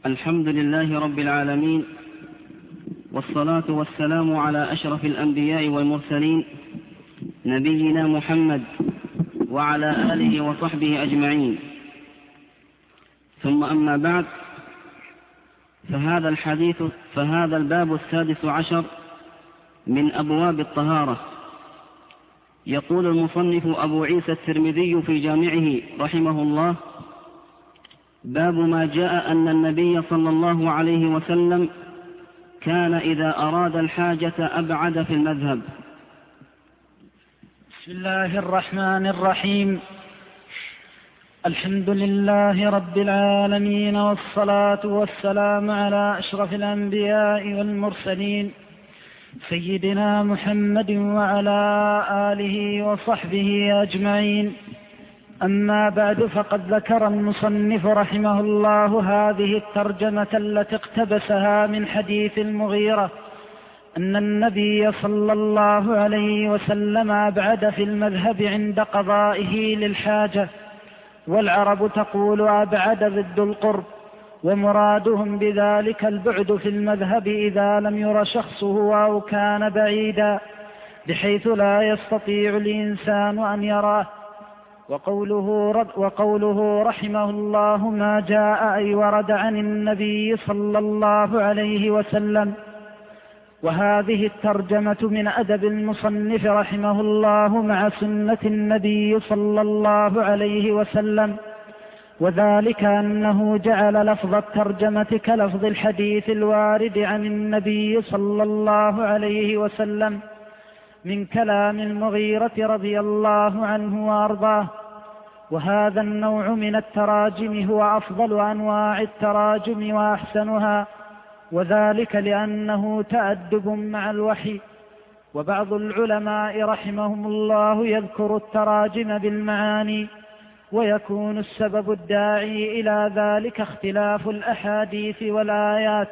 الحمد لله رب العالمين، والصلاة والسلام على أشرف الأنبياء والمرسلين نبينا محمد وعلى آله وصحبه أجمعين. ثم أما بعد، فهذا الباب 16 من أبواب الطهارة. يقول المصنف أبو عيسى الترمذي في جامعه رحمه الله: باب ما جاء أن النبي صلى الله عليه وسلم كان إذا أراد الحاجة أبعد في المذهب. بسم الله الرحمن الرحيم. الحمد لله رب العالمين، والصلاة والسلام على أشرف الأنبياء والمرسلين سيدنا محمد وعلى آله وصحبه أجمعين. أما بعد، فقد ذكر المصنف رحمه الله هذه الترجمة التي اقتبسها من حديث المغيرة أن النبي صلى الله عليه وسلم أبعد في المذهب عند قضائه للحاجة، والعرب تقول أبعد ضد القرب، ومرادهم بذلك البعد في المذهب إذا لم ير شخصه أو كان بعيدا بحيث لا يستطيع الإنسان أن يراه. وقوله رحمه الله ما جاء أي ورد عن النبي صلى الله عليه وسلم. وهذه الترجمة من أدب المصنف رحمه الله مع سنة النبي صلى الله عليه وسلم، وذلك أنه جعل لفظ الترجمة كلفظ الحديث الوارد عن النبي صلى الله عليه وسلم من كلام المغيرة رضي الله عنه وأرضاه. وهذا النوع من التراجم هو أفضل أنواع التراجم وأحسنها، وذلك لأنه تأدب مع الوحي. وبعض العلماء رحمهم الله يذكر التراجم بالمعاني، ويكون السبب الداعي إلى ذلك اختلاف الأحاديث والآيات،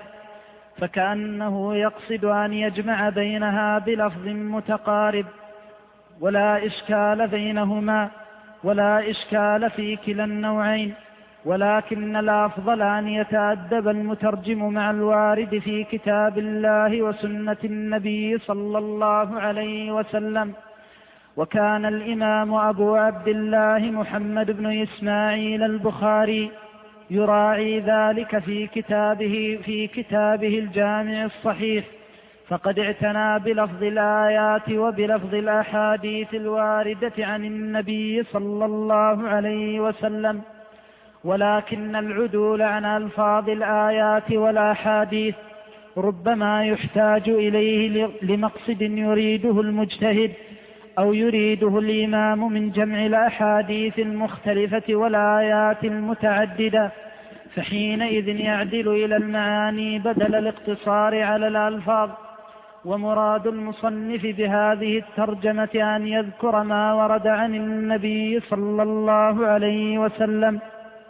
فكأنه يقصد أن يجمع بينها بلفظ متقارب ولا إشكال بينهما، ولا إشكال في كلا النوعين، ولكن الأفضل أن يتأدب المترجم مع الوارد في كتاب الله وسنة النبي صلى الله عليه وسلم. وكان الإمام أبو عبد الله محمد بن إسماعيل البخاري يراعي ذلك في كتابه الجامع الصحيح، فقد اعتنى بلفظ الآيات وبلفظ الأحاديث الواردة عن النبي صلى الله عليه وسلم. ولكن العدول عن ألفاظ الآيات والأحاديث ربما يحتاج إليه لمقصد يريده المجتهد أو يريده الإمام من جمع الأحاديث المختلفة والآيات المتعددة، فحينئذ يعدل إلى المعاني بدل الاقتصار على الألفاظ. ومراد المصنف بهذه الترجمة أن يذكر ما ورد عن النبي صلى الله عليه وسلم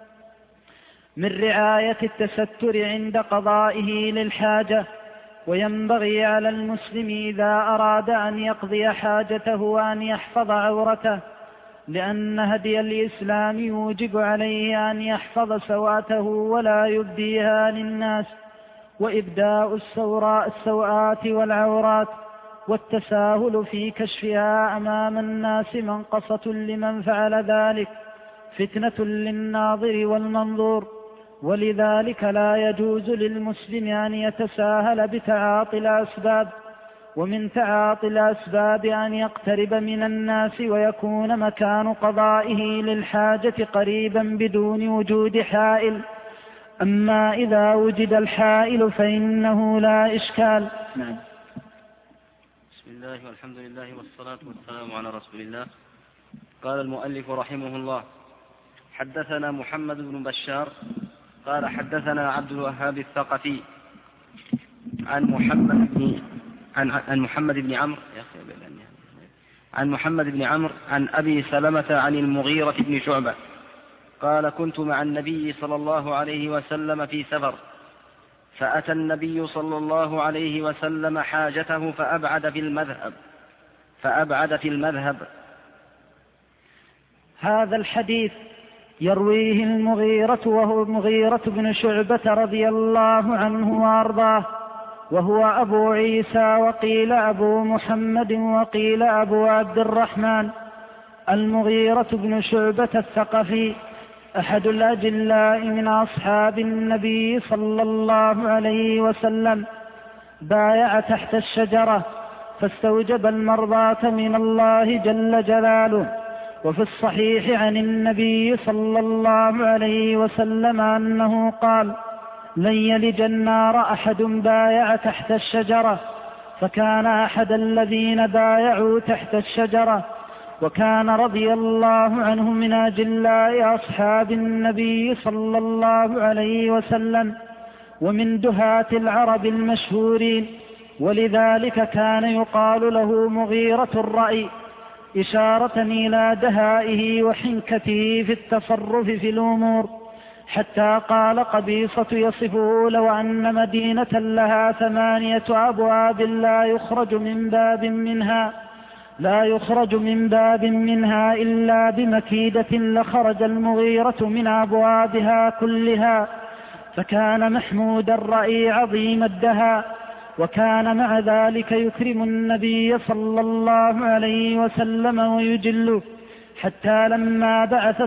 من رعاية التستر عند قضائه للحاجة. وينبغي على المسلم إذا أراد أن يقضي حاجته أن يحفظ عورته، لأن هدي الإسلام يوجب عليه أن يحفظ سوءته ولا يبديها للناس. وإبداء السوءات والعورات والتساهل في كشفها أمام الناس منقصة لمن فعل ذلك، فتنة للناظر والمنظور. ولذلك لا يجوز للمسلم أن يتساهل بتعاطي الأسباب، ومن تعاطي الأسباب أن يقترب من الناس ويكون مكان قضائه للحاجة قريبا بدون وجود حائل. أما إذا وجد الحائل فإنه لا إشكال. نعم. بسم الله والحمد لله والصلاة والسلام على رسول الله. قال المؤلف رحمه الله: حدثنا محمد بن بشار قال حدثنا عبد الوهاب الثقفي عن محمد بن عمرو عن أبي سلمة عن المغيرة بن شعبة قال: كنت مع النبي صلى الله عليه وسلم في سفر، فأتى النبي صلى الله عليه وسلم حاجته فأبعد في المذهب. هذا الحديث يرويه المغيرة وهو المغيرة بن شعبة رضي الله عنه وأرضاه، وهو أبو عيسى وقيل أبو محمد وقيل أبو عبد الرحمن. المغيرة بن شعبة الثقفي أحد الأجلاء من أصحاب النبي صلى الله عليه وسلم، بايع تحت الشجرة فاستوجب المرضاة من الله جل جلاله. وفي الصحيح عن النبي صلى الله عليه وسلم أنه قال: لن يلج النار أحد بايع تحت الشجرة. فكان أحد الذين بايعوا تحت الشجرة، وكان رضي الله عنه من أجلاء أصحاب النبي صلى الله عليه وسلم ومن دهاة العرب المشهورين، ولذلك كان يقال له مغيرة الرأي، إشارة إلى دهائه وحنكته في التصرف في الأمور، حتى قال قبيصة يصفه: لو أن مدينة لها 8 أبواب لا يخرج من باب منها إلا بمكيدة لخرج المغيرة من أبوابها كلها. فكان محمود الرأي عظيم الدهاء، وكان مع ذلك يكرم النبي صلى الله عليه وسلم ويجله، حتى لما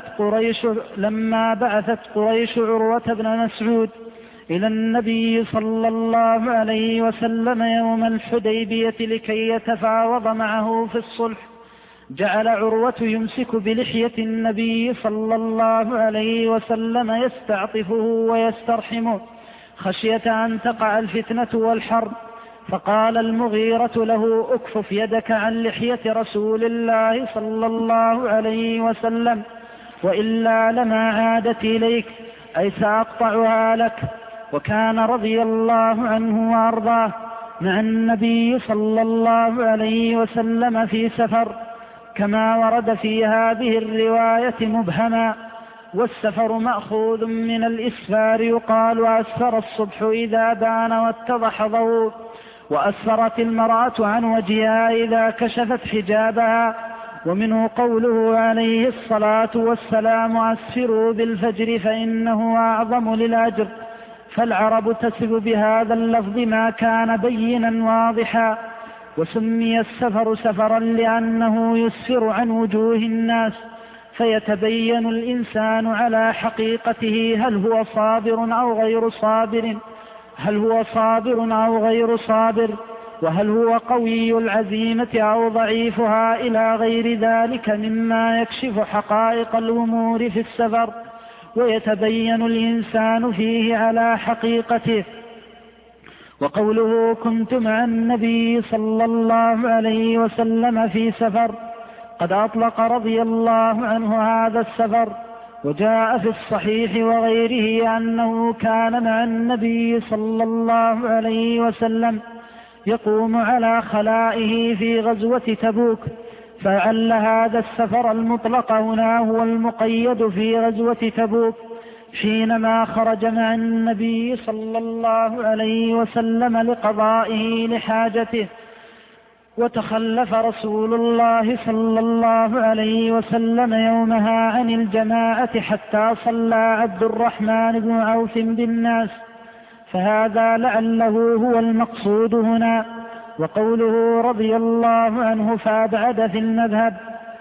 بعثت قريش عروة بن مسعود إلى النبي صلى الله عليه وسلم يوم الحديبية لكي يتفاوض معه في الصلح، جعل عروة يمسك بلحية النبي صلى الله عليه وسلم يستعطفه ويسترحمه خشية أن تقع الفتنة والحرب. فقال المغيرة له: اكفف يدك عن لحية رسول الله صلى الله عليه وسلم، وإلا لما عادت إليك، أي سأقطعها لك. وكان رضي الله عنه وأرضاه مع النبي صلى الله عليه وسلم في سفر، كما ورد في هذه الرواية مبهما. والسفر مأخوذ من الإسفار، يقال أسفر الصبح إذا بان واتضح ضوء، وأسفرت المرأة عن وجهها إذا كشفت حجابها. ومنه قوله عليه الصلاة والسلام: أسفروا بالفجر فإنه أعظم للأجر. فالعرب تسب بهذا اللفظ ما كان بينا واضحا. وسمي السفر سفرا لأنه يسفر عن وجوه الناس، فيتبين الإنسان على حقيقته هل هو صابر أو غير صابر، وهل هو قوي العزيمة أو ضعيفها، إلى غير ذلك مما يكشف حقائق الأمور في السفر، ويتبين الإنسان فيه على حقيقته. وقوله: كنت مع النبي صلى الله عليه وسلم في سفر، قد أطلق رضي الله عنه هذا السفر. وجاء في الصحيح وغيره أنه كان مع النبي صلى الله عليه وسلم يقوم على خلائه في غزوة تبوك، فعل هذا السفر المطلق هنا هو المقيد في غزوة تبوك، حينما خرج مع النبي صلى الله عليه وسلم لقضائه لحاجته، وتخلف رسول الله صلى الله عليه وسلم يومها عن الجماعة حتى صلى عبد الرحمن بن عوف بالناس، فهذا لعله هو المقصود هنا. وقوله رضي الله عنه فأبعد في المذهب،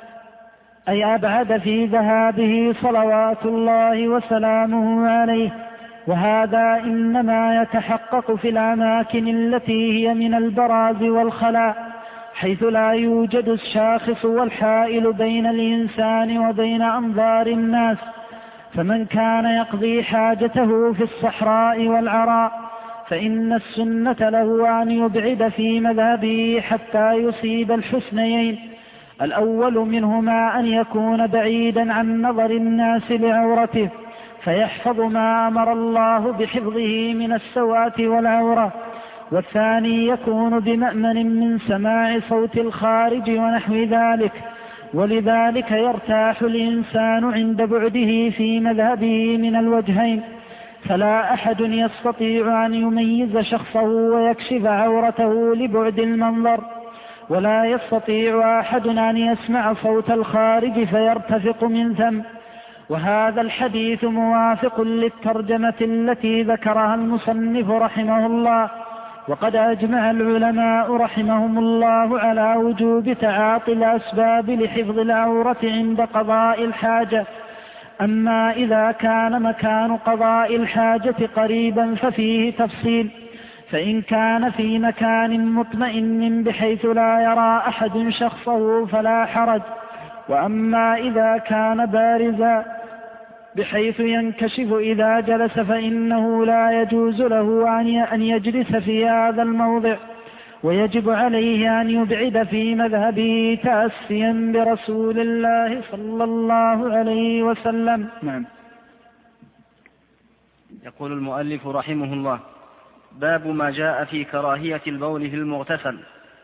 أي أبعد في ذهابه صلوات الله وسلامه عليه. وهذا إنما يتحقق في الأماكن التي هي من البراز والخلاء، حيث لا يوجد الشاخص والحائل بين الإنسان وبين أنظار الناس. فمن كان يقضي حاجته في الصحراء والعراء فإن السنة له أن يبعد في مذهبه حتى يصيب الحسنيين. الأول منهما أن يكون بعيدا عن نظر الناس لعورته، فيحفظ ما أمر الله بحفظه من السوات والعورة. والثاني يكون بمأمن من سماع صوت الخارج ونحو ذلك، ولذلك يرتاح الإنسان عند بعده في مذهبه من الوجهين. فلا أحد يستطيع أن يميز شخصه ويكشف عورته لبعد المنظر، ولا يستطيع أحد أن يسمع صوت الخارج فيرتفق من ثم. وهذا الحديث موافق للترجمة التي ذكرها المصنف رحمه الله. وقد أجمع العلماء رحمهم الله على وجوب تعاطي الأسباب لحفظ العورة عند قضاء الحاجة. أما إذا كان مكان قضاء الحاجة قريبا ففيه تفصيل، فإن كان في مكان مطمئن بحيث لا يرى أحد شخصه فلا حرج. وأما إذا كان بارزا بحيث ينكشف إذا جلس فإنه لا يجوز له أن يجلس في هذا الموضع، ويجب عليه أن يبعد في مذهبه تأسيا برسول الله صلى الله عليه وسلم. نعم. يقول المؤلف رحمه الله: باب ما جاء في كراهية البول في المغتسل.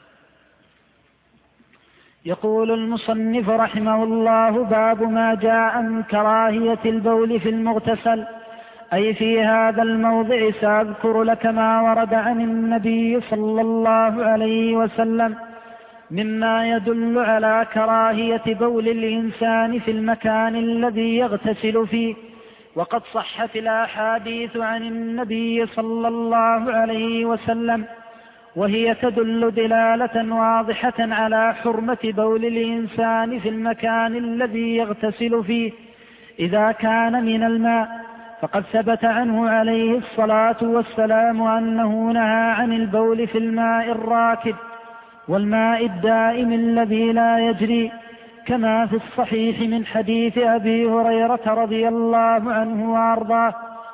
يقول المصنف رحمه الله: باب ما جاء من كراهية البول في المغتسل، أي في هذا الموضع سأذكر لك ما ورد عن النبي صلى الله عليه وسلم مما يدل على كراهية بول الإنسان في المكان الذي يغتسل فيه. وقد صحت الأحاديث عن النبي صلى الله عليه وسلم، وهي تدل دلالة واضحة على حرمة بول الإنسان في المكان الذي يغتسل فيه إذا كان من الماء. فقد ثبت عنه عليه الصلاة والسلام أنه نهى عن البول في الماء الراكد والماء الدائم الذي لا يجري، كما في الصحيح من حديث أبي هريرة رضي الله عنه وأرضاه.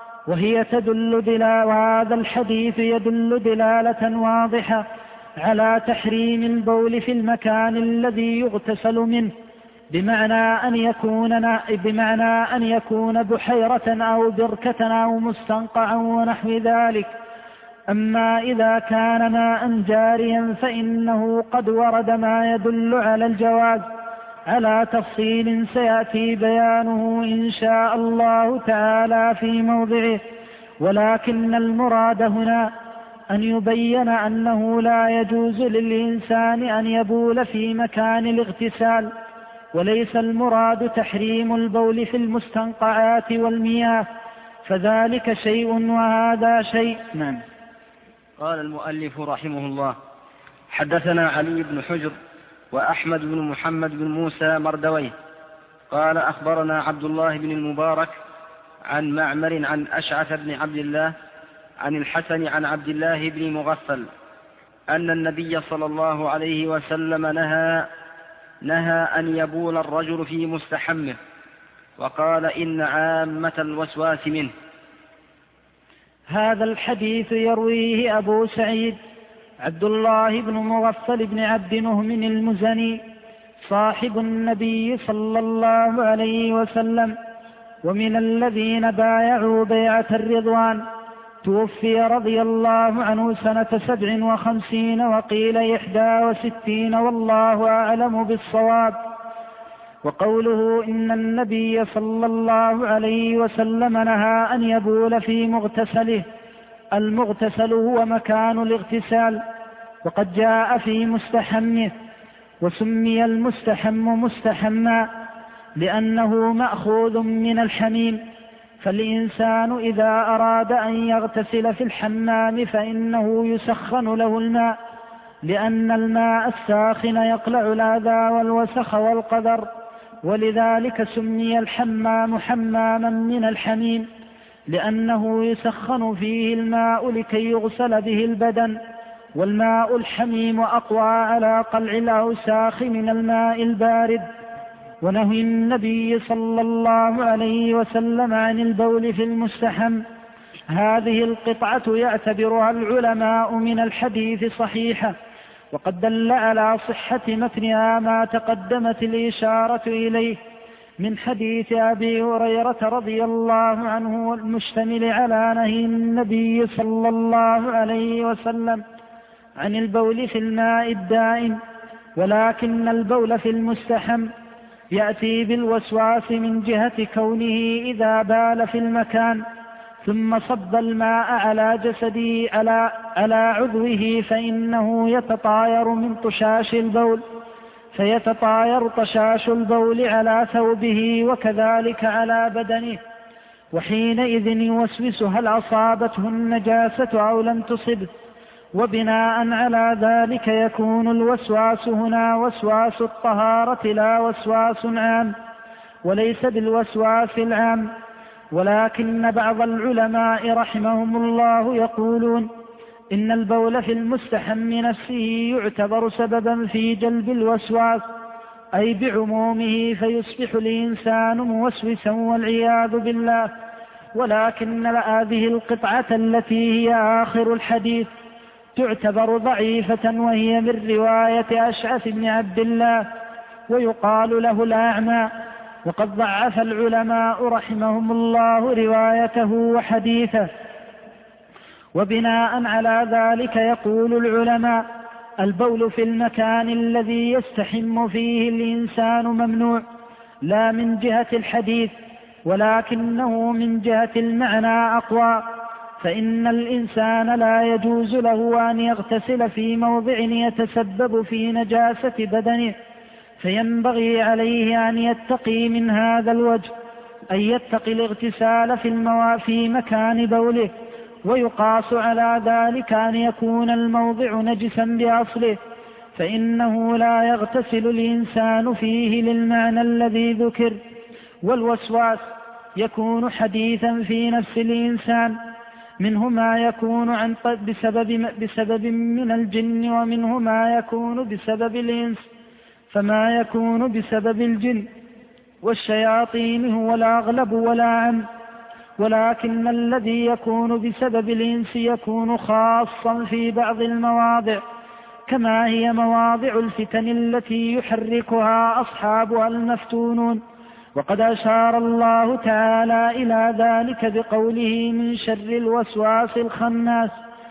وهذا الحديث يدل دلالة واضحة على تحريم البول في المكان الذي يغتسل منه، بمعنى أن يكون بحيرة أو بركة أو مستنقعا ونحو ذلك. أما إذا كان ماء جاريا فإنه قد ورد ما يدل على الجواز على تفصيل سيأتي بيانه إن شاء الله تعالى في موضعه. ولكن المراد هنا أن يبين أنه لا يجوز للإنسان أن يبول في مكان الاغتسال، وليس المراد تحريم البول في المستنقعات والمياه، فذلك شيء وهذا شيء. نعم. قال المؤلف رحمه الله: حدثنا علي بن حجر وأحمد بن محمد بن موسى مردويه قال أخبرنا عبد الله بن المبارك عن معمر عن أشعث بن عبد الله عن الحسن عن عبد الله بن مغفل أن النبي صلى الله عليه وسلم نهى أن يبول الرجل في مستحمه، وقال إن عامة الوسواس منه. هذا الحديث يرويه أبو سعيد عبد الله بن مغفل بن عبد نهم المزني صاحب النبي صلى الله عليه وسلم، ومن الذين بايعوا بيعة الرضوان. توفي رضي الله عنه سنة 57 وقيل 61 والله أعلم بالصواب. وقوله إن النبي صلى الله عليه وسلم نهى أن يبول في مغتسله، المغتسل هو مكان الاغتسال، وقد جاء في مستحمه، وسمي المستحم مستحما لأنه مأخوذ من الحميم. فالإنسان إذا أراد أن يغتسل في الحمام فإنه يسخن له الماء، لأن الماء الساخن يقلع الأذى والوسخ والقذر، ولذلك سمي الحمام حماما من الحميم، لأنه يسخن فيه الماء لكي يغسل به البدن. والماء الحميم أقوى على قلع الأوساخ من الماء البارد. ونهي النبي صلى الله عليه وسلم عن البول في المستحم. هذه القطعة يعتبرها العلماء من الحديث صحيحة، وقد دل على صحة متنها ما تقدمت الإشارة إليه من حديث أبي هريرة رضي الله عنه، والمشتمل على نهي النبي صلى الله عليه وسلم عن البول في الماء الدائم. ولكن البول في المستحم يأتي بالوسواس من جهة كونه إذا بال في المكان ثم صب الماء على جسده على عضوه فإنه يتطاير من طشاش البول، فيتطاير طشاش البول على ثوبه وكذلك على بدنه، وحينئذ يوسوس هل أصابته النجاسة أو لم تصبه، وبناء على ذلك يكون الوسواس هنا وسواس الطهارة لا وسواس عام، وليس بالوسواس العام. ولكن بعض العلماء رحمهم الله يقولون إن البول في المستحم نفسه يعتبر سببا في جلب الوسواس، أي بعمومه، فيصبح الإنسان موسوسا والعياذ بالله. ولكن هذه القطعة التي هي آخر الحديث تعتبر ضعيفة، وهي من رواية أشعث بن عبد الله، ويقال له الأعمى، وقد ضعف العلماء رحمهم الله روايته وحديثه. وبناء على ذلك يقول العلماء: البول في المكان الذي يستحم فيه الإنسان ممنوع، لا من جهة الحديث، ولكنه من جهة المعنى أقوى، فإن الإنسان لا يجوز له أن يغتسل في موضع يتسبب في نجاسة بدنه، فينبغي عليه أن يتقي من هذا الوجه، أن يتقي الاغتسال في مكان بوله. ويقاس على ذلك أن يكون الموضع نجسا بأصله، فإنه لا يغتسل الإنسان فيه للمعنى الذي ذكر. والوسواس يكون حديثا في نفس الإنسان، منه ما يكون بسبب من الجن، ومنه ما يكون بسبب الإنس. فما يكون بسبب الجن والشياطين هو الأغلب ولا عم، ولكن الذي يكون بسبب الإنس يكون خاصا في بعض المواضع، كما هي مواضع الفتن التي يحركها أصحابها المفتونون. وقد أشار الله تعالى إلى ذلك بقوله: من شر الوسواس الخناس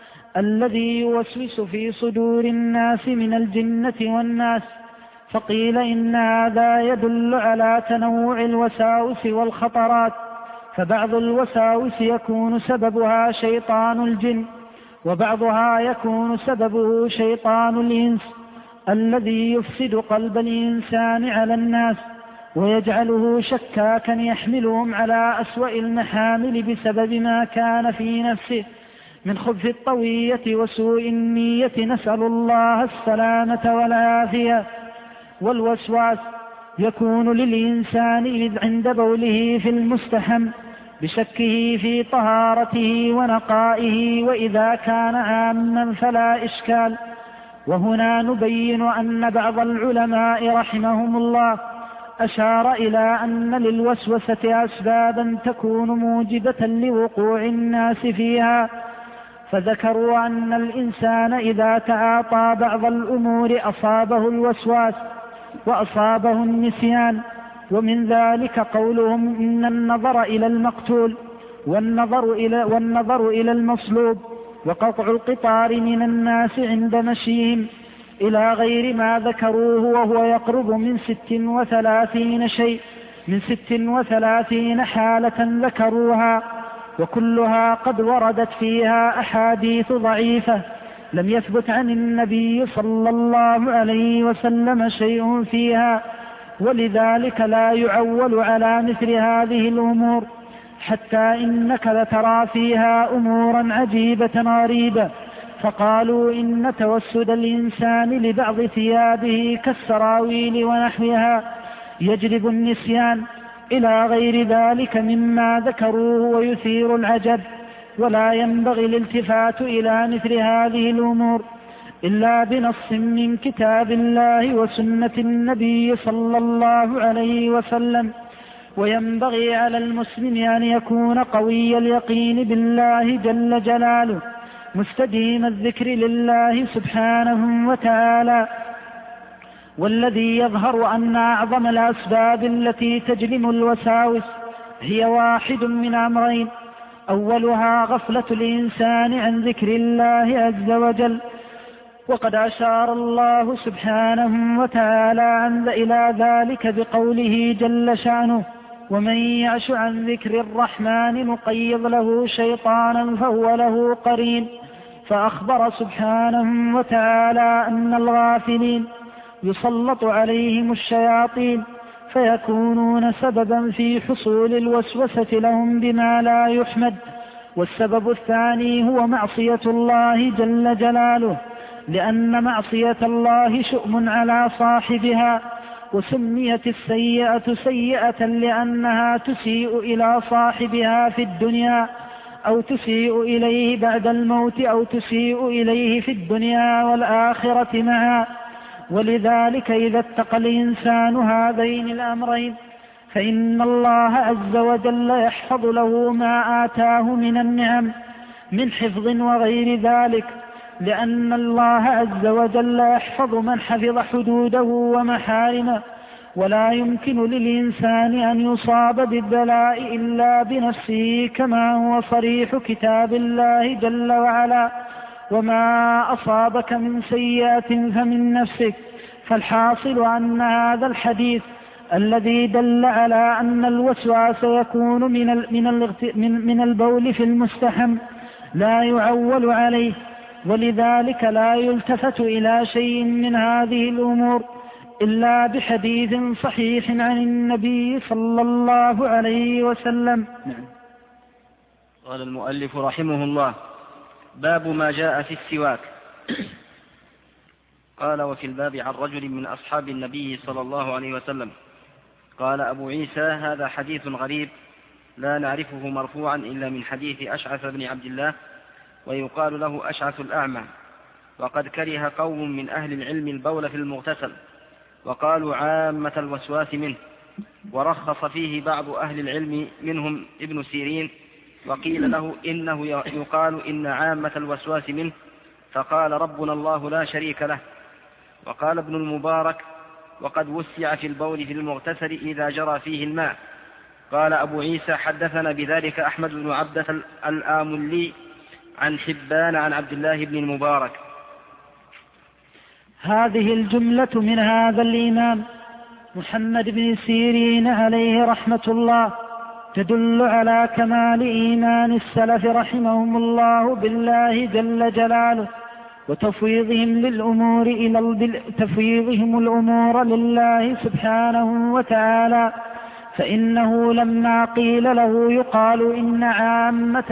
الذي يوسوس في صدور الناس من الجنة والناس. فقيل إن هذا يدل على تنوع الوساوس والخطرات، فبعض الوساوس يكون سببها شيطان الجن، وبعضها يكون سببه شيطان الإنس الذي يفسد قلب الإنسان على الناس، ويجعله شكاكا يحملهم على أسوأ المحامل بسبب ما كان في نفسه من خبث الطوية وسوء النية، نسأل الله السلامة والعافية. والوسواس يكون للإنسان عند بوله في المستحم بشكه في طهارته ونقائه، وإذا كان عاما فلا إشكال. وهنا نبين أن بعض العلماء رحمهم الله أشار إلى أن للوسوسة أسبابا تكون موجبة لوقوع الناس فيها، فذكروا أن الإنسان إذا تعاطى بعض الأمور أصابه الوسواس وأصابه النسيان. ومن ذلك قولهم: إن النظر إلى المقتول والنظر إلى المصلوب وقطع القطار من الناس عند مشيهم، إلى غير ما ذكروه، وهو يقرب من 36 شيء، من 36 حالة ذكروها، وكلها قد وردت فيها أحاديث ضعيفة لم يثبت عن النبي صلى الله عليه وسلم شيء فيها، ولذلك لا يعول على مثل هذه الأمور، حتى إنك لترى فيها أمورا عجيبة غريبة. فقالوا إن توسد الإنسان لبعض ثيابه كالسراويل ونحوها يجلب النسيان إلى غير ذلك مما ذكروه ويثير العجب، ولا ينبغي الالتفات إلى مثل هذه الأمور إلا بنص من كتاب الله وسنة النبي صلى الله عليه وسلم. وينبغي على المسلم أن يكون قوي اليقين بالله جل جلاله، مستديم الذكر لله سبحانه وتعالى. والذي يظهر أن أعظم الأسباب التي تجلب الوساوس هي واحد من أمرين: أولها غفلة الإنسان عن ذكر الله عز وجل، وقد أشار الله سبحانه وتعالى إلى ذلك بقوله جل شأنه: ومن يعش عن ذكر الرحمن نقيض له شيطانا فهو له قرين. فأخبر سبحانه وتعالى أن الغافلين يسلط عليهم الشياطين فيكونون سببا في حصول الوسوسة لهم بما لا يحمد. والسبب الثاني هو معصية الله جل جلاله، لأن معصية الله شؤم على صاحبها، وسميت السيئة سيئة لأنها تسيء إلى صاحبها في الدنيا، أو تسيء إليه بعد الموت، أو تسيء إليه في الدنيا والآخرة معا. ولذلك إذا اتقى الإنسان هذين الأمرين فإن الله عز وجل يحفظ له ما آتاه من النعم من حفظ وغير ذلك، لأن الله عز وجل يحفظ من حفظ حدوده ومحارمه. ولا يمكن للإنسان أن يصاب بالبلاء إلا بنفسه، كما هو صريح كتاب الله جل وعلا: وما أصابك من سيئة فمن نفسك. فالحاصل أن هذا الحديث الذي دل على أن الوسواس يكون من البول في المستحم لا يعول عليه، ولذلك لا يلتفت إلى شيء من هذه الأمور إلا بحديث صحيح عن النبي صلى الله عليه وسلم. قال المؤلف رحمه الله: باب ما جاء في السواك. قال: وفي الباب عن رجل من أصحاب النبي صلى الله عليه وسلم. قال أبو عيسى: هذا حديث غريب لا نعرفه مرفوعا إلا من حديث أشعث بن عبد الله، ويقال له أشعث الأعمى. وقد كره قوم من أهل العلم البول في المغتسل، وقالوا عامة الوسواس منه، ورخص فيه بعض أهل العلم منهم ابن سيرين، وقيل له إنه يقال إن عامة الوسواس منه، فقال ربنا الله لا شريك له. وقال ابن المبارك: وقد وسع في البول في المغتسل إذا جرى فيه الماء. قال أبو عيسى: حدثنا بذلك أحمد بن عبدة الآملي عن حبان عن عبد الله بن المبارك. هذه الجملة من هذا الإمام محمد بن سيرين عليه رحمة الله تدل على كمال إيمان السلف رحمهم الله بالله جل جلاله، وتفويضهم الأمور لله سبحانه وتعالى. فإنه لما قيل له يقال إن عامة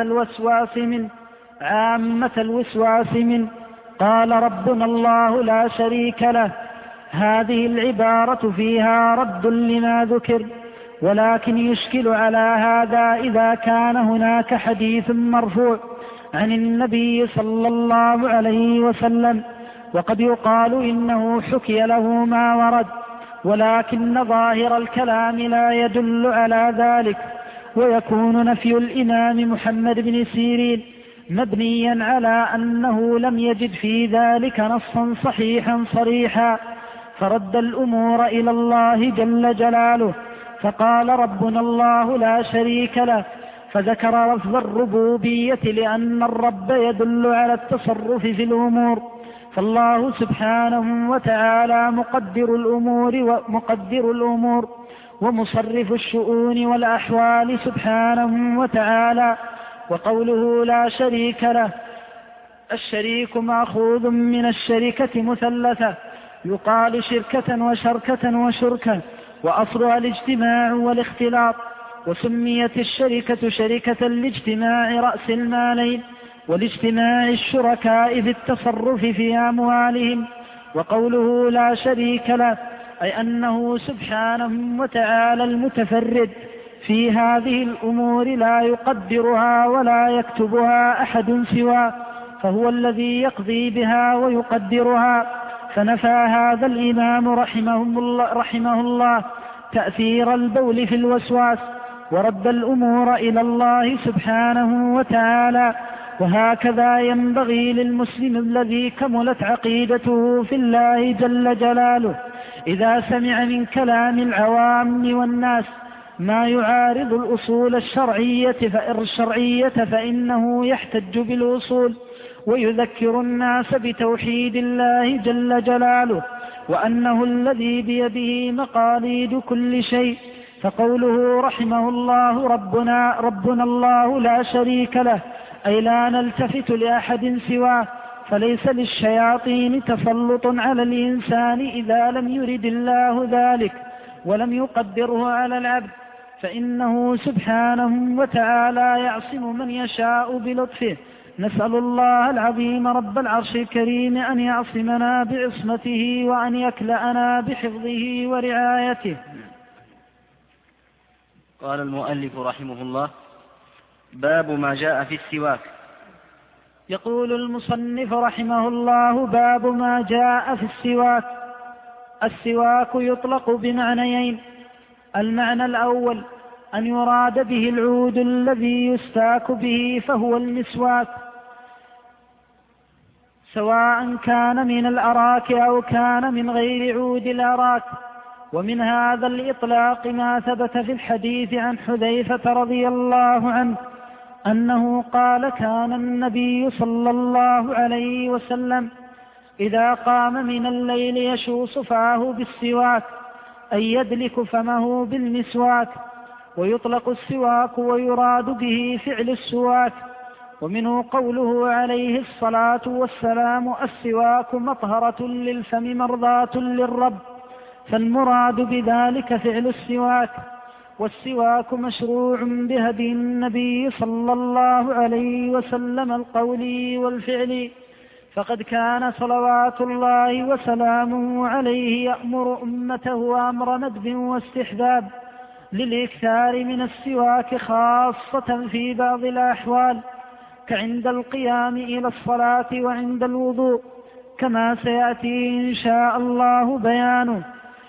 الوسواس من قال ربنا الله لا شريك له. هذه العبارة فيها رد لما ذكر، ولكن يشكل على هذا إذا كان هناك حديث مرفوع عن النبي صلى الله عليه وسلم، وقد يقال إنه حكي له ما ورد، ولكن ظاهر الكلام لا يدل على ذلك، ويكون نفي الإمام محمد بن سيرين مبنيا على أنه لم يجد في ذلك نصا صحيحا صريحا، فرد الأمور إلى الله جل جلاله، فقال ربنا الله لا شريك له، فذكر لفظ الربوبية لأن الرب يدل على التصرف في الأمور، فالله سبحانه وتعالى مقدر الأمور ومصرف الشؤون والأحوال سبحانه وتعالى. وقوله لا شريك له، الشريك مأخوذ من الشركة مثلثة، يقال شركة وشركة وشركة، وأصلها الاجتماع والاختلاط، وسميت الشركة شركة لاجتماع رأس المالين والاجتماع الشركاء في التصرف في أموالهم. وقوله لا شريك له أي أنه سبحانه وتعالى المتفرد في هذه الأمور، لا يقدرها ولا يكتبها أحد سواه، فهو الذي يقضي بها ويقدرها. فنفى هذا الإمام رحمه الله تأثير البول في الوسواس، ورد الأمور إلى الله سبحانه وتعالى. وهكذا ينبغي للمسلم الذي كملت عقيدته في الله جل جلاله إذا سمع من كلام العوام والناس ما يعارض الأصول الشرعية فإنه يحتج بالأصول ويذكر الناس بتوحيد الله جل جلاله، وأنه الذي بيده مقاليد كل شيء. فقوله رحمه الله ربنا الله لا شريك له أي لا نلتفت لأحد سواه، فليس للشياطين تسلط على الإنسان إذا لم يرد الله ذلك ولم يقدره على العبد، فإنه سبحانه وتعالى يعصم من يشاء بلطفه. نسأل الله العظيم رب العرش الكريم أن يعصمنا بعصمته وأن يكلأنا بحفظه ورعايته. قال المؤلف رحمه الله: باب ما جاء في السواك. يقول المصنف رحمه الله: باب ما جاء في السواك. السواك يطلق بمعنيين: المعنى الأول أن يراد به العود الذي يستاك به فهو المسواك، سواء كان من الأراك أو كان من غير عود الأراك. ومن هذا الإطلاق ما ثبت في الحديث عن حذيفة رضي الله عنه أنه قال: كان النبي صلى الله عليه وسلم إذا قام من الليل يشوص فاه بالسواك، أي يدلك فمه بالمسواك. ويطلق السواك ويراد به فعل السواك. ومنه قوله عليه الصلاة والسلام: السواك مطهرة للفم مرضاة للرب، فالمراد بذلك فعل السواك. والسواك مشروع بهدي النبي صلى الله عليه وسلم القولي والفعلي، فقد كان صلوات الله وسلامه عليه يأمر أمته أمر ندب واستحباب للإكثار من السواك، خاصة في بعض الأحوال كعند القيام إلى الصلاة وعند الوضوء، كما سيأتي إن شاء الله بيانه.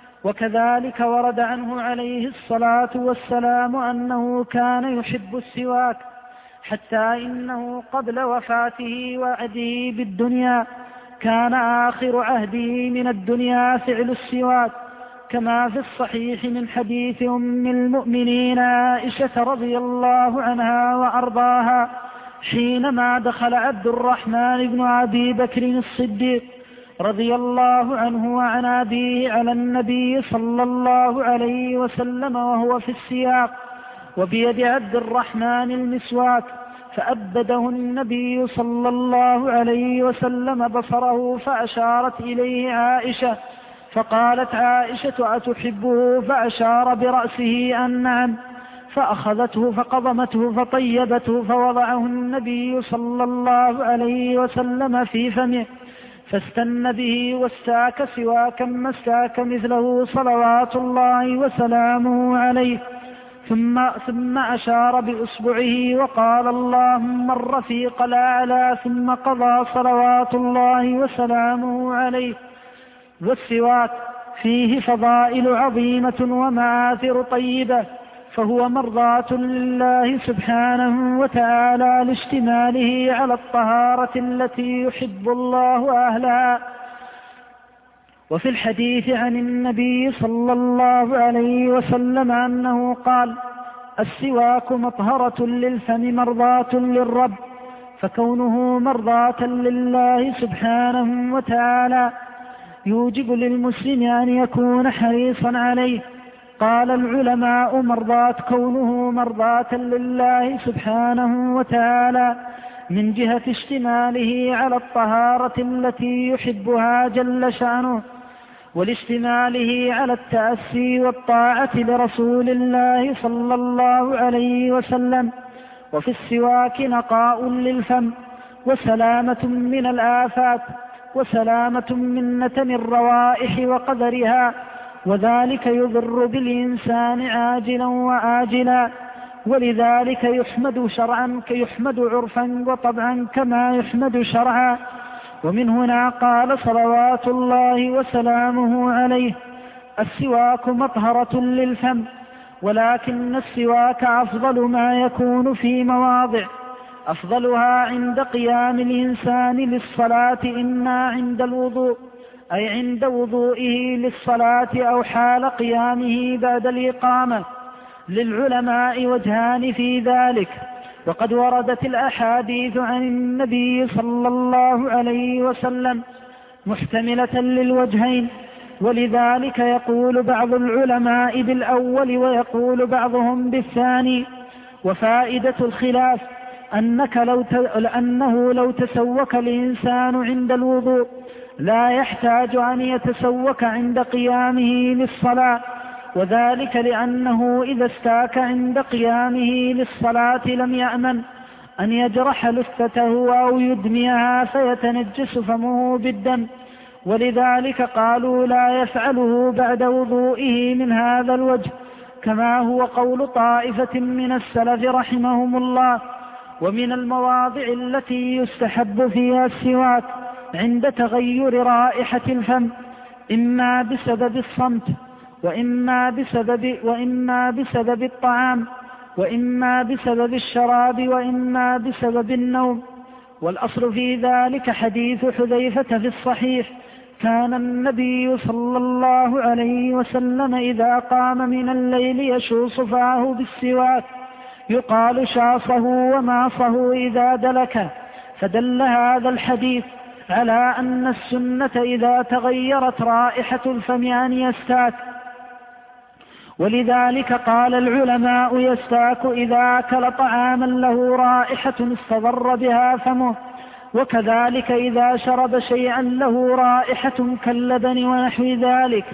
وكذلك ورد عنه عليه الصلاة والسلام أنه كان يحب السواك، حتى إنه قبل وفاته وعهده بالدنيا كان آخر عهده من الدنيا فعل السواك، كما في الصحيح من حديث أم المؤمنين عائشة رضي الله عنها وأرضاها حينما دخل عبد الرحمن بن أبي بكر الصديق رضي الله عنه وعن أبيه على النبي صلى الله عليه وسلم وهو في السياق، وبيد عبد الرحمن المسواك، فأبده النبي صلى الله عليه وسلم بصره فأشارت إليه عائشة، فقالت عائشة: أتحبه؟ فأشار برأسه أن نعم، فأخذته فقضمته فطيبته، فوضعه النبي صلى الله عليه وسلم في فمه، فاستن به واستاك سواكا ما استاك مثله صلوات الله وسلامه عليه، ثم أشار بإصبعه وقال: اللهم الرفيق الأعلى، ثم قضى صلوات الله وسلامه عليه. والسواك فيه فضائل عظيمة ومآثر طيبة، فهو مرضاة لله سبحانه وتعالى لاشتماله على الطهارة التي يحب الله أهلها. وفي الحديث عن النبي صلى الله عليه وسلم أنه قال: السواك مطهرة للفم مرضاة للرب، فكونه مرضاة لله سبحانه وتعالى يوجب للمسلم أن يكون حريصا عليه. قال العلماء: مرضاة كونه مرضاة لله سبحانه وتعالى من جهة اشتماله على الطهارة التي يحبها جل شأنه، والاشتماله على التأسي والطاعة لرسول الله صلى الله عليه وسلم. وفي السواك نقاء للفم وسلامة من الآفات وسلامة من نتن الروائح وقدرها، وذلك يضر بالإنسان عاجلا وآجلا، ولذلك يحمد شرعا كيحمد عرفا وطبعا كما يحمد شرعا. ومن هنا قال صلوات الله وسلامه عليه: السواك مطهرة للفم، ولكن السواك أفضل ما يكون في مواضع، أفضلها عند قيام الإنسان للصلاة، إما عند الوضوء أي عند وضوئه للصلاة أو حال قيامه بعد الإقامة. للعلماء وجهان في ذلك، وقد وردت الأحاديث عن النبي صلى الله عليه وسلم محتملة للوجهين، ولذلك يقول بعض العلماء بالأول ويقول بعضهم بالثاني. وفائدة الخلاف أنه لو تسوك الإنسان عند الوضوء لا يحتاج أن يتسوك عند قيامه للصلاة، وذلك لأنه إذا استاك عند قيامه للصلاة لم يأمن أن يجرح لثته أو يدميها فيتنجس فمه بالدم، ولذلك قالوا لا يفعله بعد وضوئه من هذا الوجه، كما هو قول طائفة من السلف رحمهم الله. ومن المواضع التي يستحب فيها السواك عند تغير رائحة الفم، إما بسبب الصمت وإما بسبب الطعام وإما بسبب الشراب وإما بسبب النوم. والأصل في ذلك حديث حذيفة في الصحيح: كان النبي صلى الله عليه وسلم إذا قام من الليل يشوص فاه بالسواك، يقال شاصه وماصه إذا دلك. فدل هذا الحديث على أن السنة إذا تغيرت رائحة الفم أن يستاك، ولذلك قال العلماء يستاك إذا أكل طعاما له رائحة استضر بها فمه، وكذلك إذا شرب شيئا له رائحة كاللبن ونحو ذلك.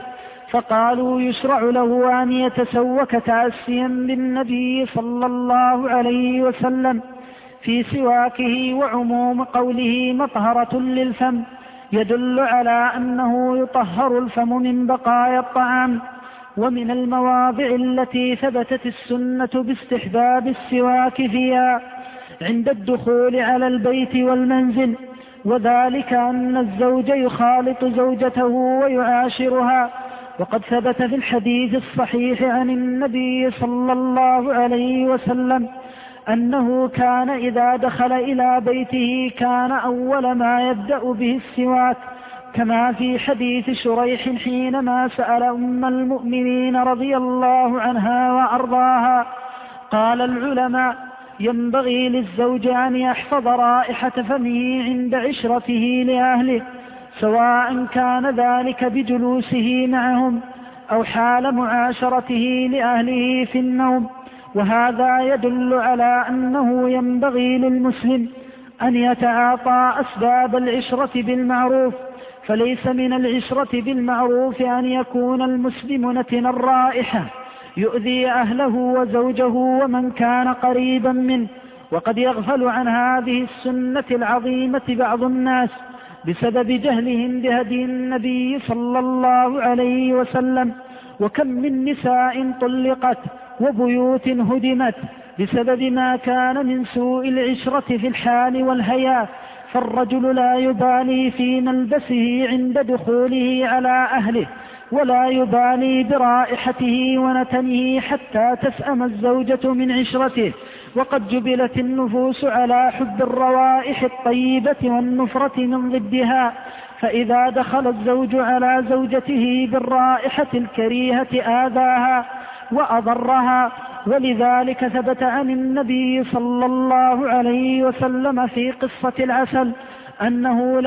فقالوا يشرع له أن يتسوك تأسيا بالنبي صلى الله عليه وسلم في سواكه، وعموم قوله مطهرة للفم يدل على أنه يطهر الفم من بقايا الطعام. ومن المواضع التي ثبتت السنة باستحباب السواك فيها عند الدخول على البيت والمنزل، وذلك أن الزوج يخالط زوجته ويعاشرها، وقد ثبت في الحديث الصحيح عن النبي صلى الله عليه وسلم أنه كان إذا دخل إلى بيته كان أول ما يبدأ به السواك، كما في حديث شريح حينما سأل أم المؤمنين رضي الله عنها وأرضاها. قال العلماء: ينبغي للزوج أن يحفظ رائحة فمه عند عشرته لأهله، سواء كان ذلك بجلوسه معهم أو حال معاشرته لأهله في النوم. وهذا يدل على أنه ينبغي للمسلم أن يتعاطى أسباب العشرة بالمعروف، فليس من العشرة بالمعروف أن يكون المسلم نتن الرائحة يؤذي أهله وزوجه ومن كان قريبا منه. وقد يغفل عن هذه السنة العظيمة بعض الناس بسبب جهلهم بهدي النبي صلى الله عليه وسلم. وكم من نساء طلقت وبيوت هدمت بسبب ما كان من سوء العشرة في الحال والهياء. فالرجل لا يبالي في ملبسه عند دخوله على أهله، ولا يبالي برائحته ونتنه حتى تسأم الزوجة من عشرته. وقد جبلت النفوس على حب الروائح الطيبة والنفرة من ضدها، فإذا دخل الزوج على زوجته بالرائحة الكريهة آذاها وأضرها. ولذلك ثبت عن النبي صلى الله عليه وسلم في قصة العسل أنه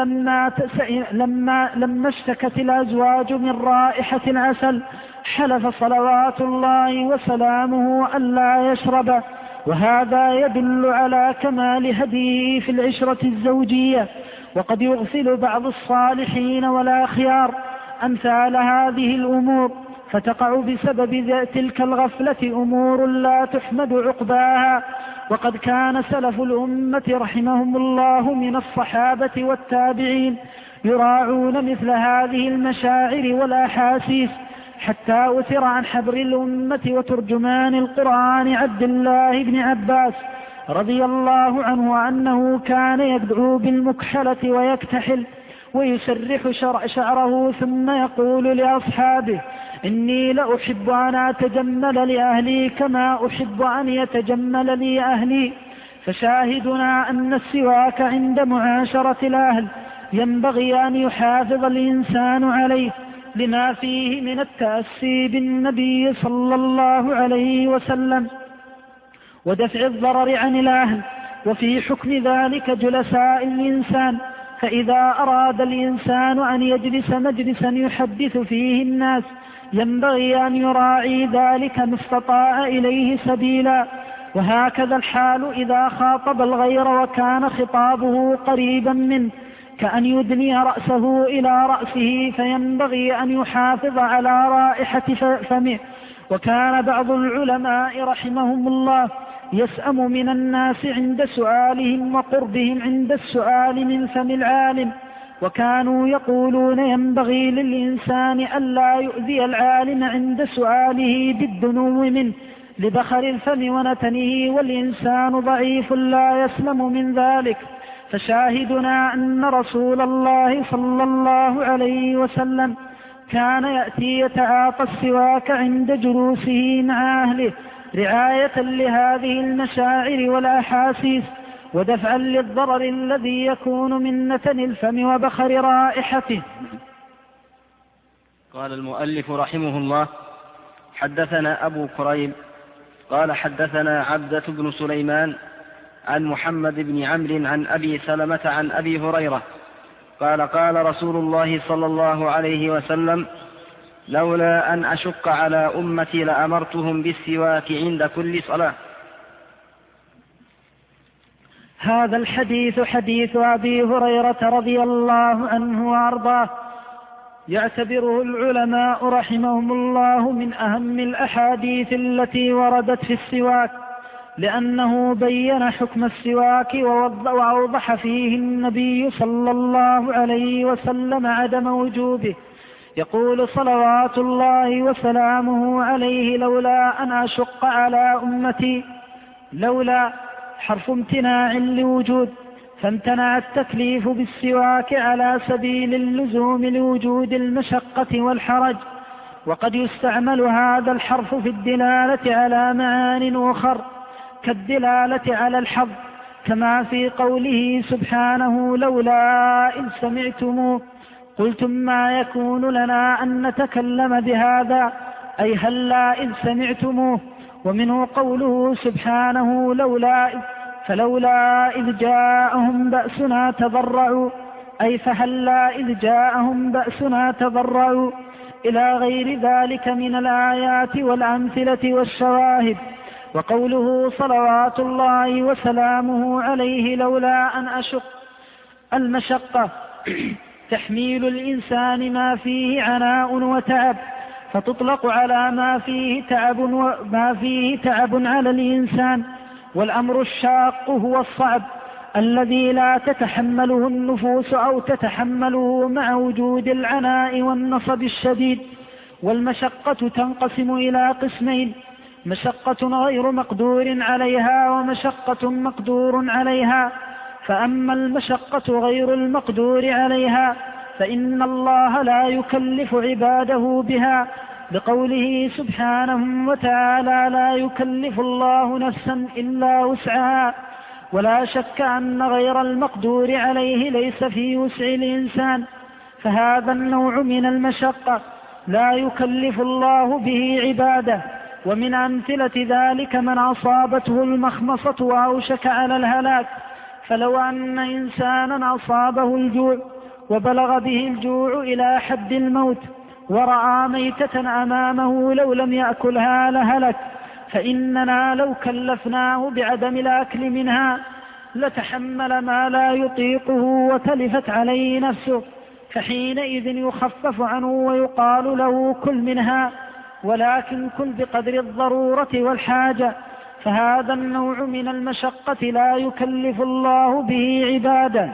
لما اشتكت الأزواج من رائحة العسل حلف صلوات الله وسلامه ألا يشرب. وهذا يدل على كمال هديه في العشرة الزوجية. وقد يغفل بعض الصالحين والأخيار أمثال هذه الأمور، فتقع بسبب تلك الغفلة أمور لا تحمد عقباها. وقد كان سلف الأمة رحمهم الله من الصحابة والتابعين يراعون مثل هذه المشاعر والأحاسيس، حتى أثر عن حبر الأمة وترجمان القرآن عبد الله بن عباس رضي الله عنه أنه كان يدعو بالمكحلة ويكتحل ويسرح شعره ثم يقول لأصحابه: إني لأحب أن أتجمل لأهلي كما أحب أن يتجمل لي أهلي. فشاهدنا أن السواك عند معاشرة الأهل ينبغي أن يحافظ الإنسان عليه، لما فيه من التأسي بالنبي صلى الله عليه وسلم ودفع الضرر عن الأهل. وفي حكم ذلك جلساء الإنسان، فإذا أراد الإنسان أن يجلس مجلسا يحدث فيه الناس ينبغي أن يراعي ذلك ما استطاع إليه سبيلا. وهكذا الحال إذا خاطب الغير وكان خطابه قريبا منه، كأن يدني رأسه إلى رأسه، فينبغي أن يحافظ على رائحة فمه. وكان بعض العلماء رحمهم الله يسأم من الناس عند سؤالهم وقربهم عند السؤال من فم العالم، وكانوا يقولون ينبغي للإنسان ألا يؤذي العالم عند سؤاله بالدنو منه لبخر الفم ونتنه، والإنسان ضعيف لا يسلم من ذلك. فشاهدنا أن رسول الله صلى الله عليه وسلم كان يأتي يتعاطى السواك عند جلوسه مع أهله رعاية لهذه المشاعر والأحاسيس، ودفعا للضرر الذي يكون من نتن الفم وبخر رائحته. قال المؤلف رحمه الله: حدثنا أبو كريب قال حدثنا عبدة بن سليمان عن محمد بن عمرو عن أبي سلمة عن أبي هريرة قال: قال رسول الله صلى الله عليه وسلم: لولا أن أشق على أمتي لأمرتهم بالسواك عند كل صلاة. هذا الحديث حديث أبي هريرة رضي الله عنه وأرضاه، يعتبره العلماء رحمهم الله من أهم الأحاديث التي وردت في السواك، لأنه بين حكم السواك وأوضح فيه النبي صلى الله عليه وسلم عدم وجوبه. يقول صلوات الله وسلامه عليه: لولا أن أشق على أمتي. لولا حرف امتناع لوجود، فامتنع التكليف بالسواك على سبيل اللزوم لوجود المشقة والحرج. وقد يستعمل هذا الحرف في الدلالة على معان أخر كالدلالة على الحظ، كما في قوله سبحانه: لولا إذ سمعتموه قلتم ما يكون لنا أن نتكلم بهذا، أي هلا إذ سمعتموه. ومنه قوله سبحانه: فلولا إذ جاءهم بأسنا تضرعوا، أي فهلا إذ جاءهم بأسنا تضرعوا، إلى غير ذلك من الآيات والأمثلة والشواهد. وقوله صلوات الله وسلامه عليه: لولا أن أشق. المشقة تحميل الإنسان ما فيه عناء وتعب، فتطلق على ما فيه تعب على الإنسان. والأمر الشاق هو الصعب الذي لا تتحمله النفوس أو تتحمله مع وجود العناء والنصب الشديد. والمشقة تنقسم إلى قسمين: مشقة غير مقدور عليها ومشقة مقدور عليها. فأما المشقة غير المقدور عليها فإن الله لا يكلف عباده بها، بقوله سبحانه وتعالى: لا يكلف الله نفسا إلا وسعها. ولا شك أن غير المقدور عليه ليس في وسع الإنسان، فهذا النوع من المشقة لا يكلف الله به عباده. ومن أمثلة ذلك من أصابته المخمصة وأوشك على الهلاك، فلو أن إنسانا أصابه الجوع وبلغ به الجوع إلى حد الموت ورأى ميتة أمامه لو لم يأكلها لهلك، فإننا لو كلفناه بعدم الأكل منها لتحمل ما لا يطيقه وتلفت عليه نفسه، فحينئذ يخفف عنه ويقال له: كل منها، ولكن كل بقدر الضرورة والحاجة. فهذا النوع من المشقة لا يكلف الله به عبادا.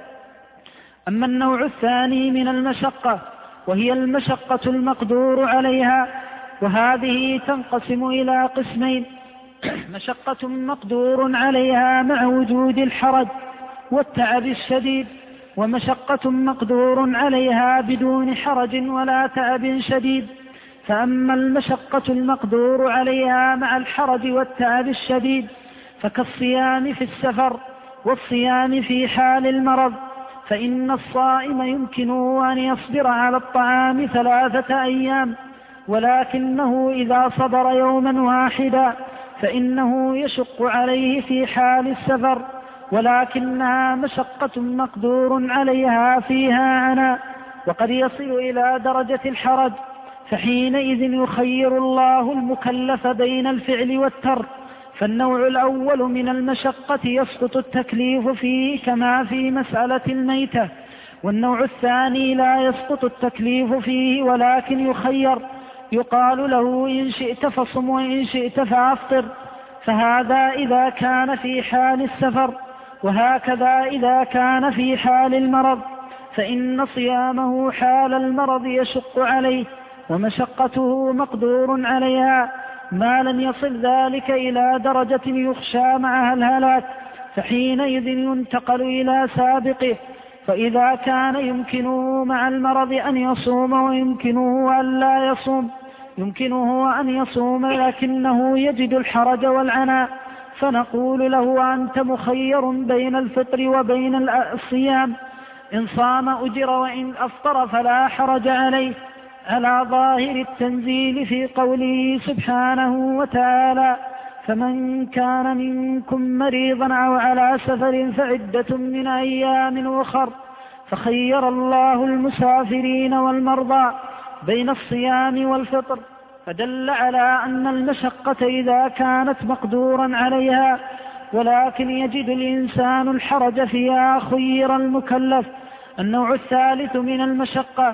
أما النوع الثاني من المشقة وهي المشقة المقدور عليها، وهذه تنقسم إلى قسمين: مشقة مقدور عليها مع وجود الحرج والتعب الشديد، ومشقة مقدور عليها بدون حرج ولا تعب شديد. فأما المشقة المقدور عليها مع الحرج والتعب الشديد فكالصيام في السفر والصيام في حال المرض، فإن الصائم يمكنه أن يصبر على الطعام 3 أيام، ولكنه إذا صبر يوما واحدا فإنه يشق عليه في حال السفر، ولكنها مشقة مقدور عليها فيها عناء، وقد يصل إلى درجة الحرج، فحينئذ يخير الله المكلف بين الفعل والترك، فالنوع الأول من المشقة يسقط التكليف فيه كما في مسألة الميتة، والنوع الثاني لا يسقط التكليف فيه ولكن يخير، يقال له إن شئت فصم وإن شئت فأفطر، فهذا إذا كان في حال السفر، وهكذا إذا كان في حال المرض، فإن صيامه حال المرض يشق عليه ومشقته مقدور عليها ما لم يصل ذلك إلى درجة يخشى معها الهلاك، فحينئذ ينتقل إلى سابقه. فإذا كان يمكنه مع المرض أن يصوم ويمكنه أن لا يصوم، يمكنه أن يصوم لكنه يجد الحرج والعناء، فنقول له أنت مخير بين الفطر وبين الصيام، إن صام أجر وإن أفطر فلا حرج عليه، على ظاهر التنزيل في قوله سبحانه وتعالى: فمن كان منكم مريضا أو على سفر فعدة من أيام أخر، فخير الله المسافرين والمرضى بين الصيام والفطر، فدل على أن المشقة إذا كانت مقدورا عليها ولكن يجد الإنسان الحرج فيها خير المكلف. النوع الثالث من المشقة،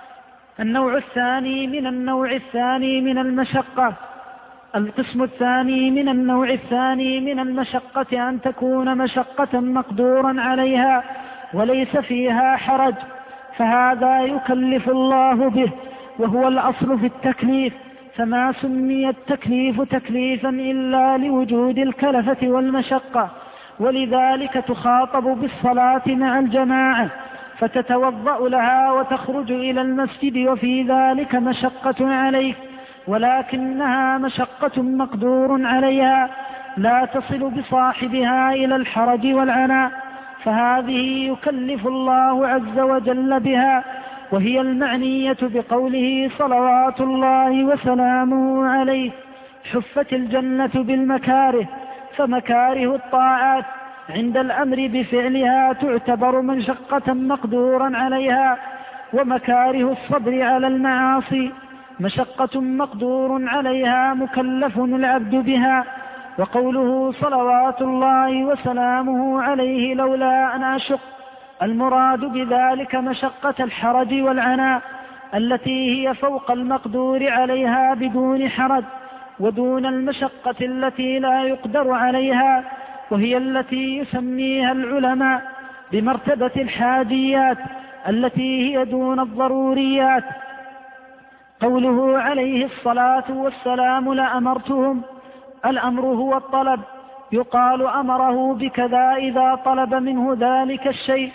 النوع الثاني من النوع الثاني من المشقة، القسم الثاني من النوع الثاني من المشقة أن تكون مشقة مقدورا عليها وليس فيها حرج، فهذا يكلف الله به، وهو الأصل في التكليف، فما سمي التكليف تكليفا إلا لوجود الكلفة والمشقة، ولذلك تخاطب بالصلاة مع الجماعة فتتوضأ لها وتخرج إلى المسجد، وفي ذلك مشقة عليك، ولكنها مشقة مقدور عليها لا تصل بصاحبها إلى الحرج والعناء، فهذه يكلف الله عز وجل بها، وهي المعنية بقوله صلوات الله وسلامه عليه: حفت الجنة بالمكاره، فمكاره الطاعات عند الأمر بفعلها تعتبر مشقة مقدورا عليها، ومكاره الصبر على المعاصي مشقة مقدور عليها مكلف العبد بها. وقوله صلوات الله وسلامه عليه لولا أن أشق، المراد بذلك مشقة الحرج والعناء التي هي فوق المقدور عليها بدون حرج، ودون المشقة التي لا يقدر عليها، وهي التي يسميها العلماء بمرتبة الحاجيات التي هي دون الضروريات. قوله عليه الصلاة والسلام لأمرتهم، الأمر هو الطلب، يقال أمره بكذا إذا طلب منه ذلك الشيء.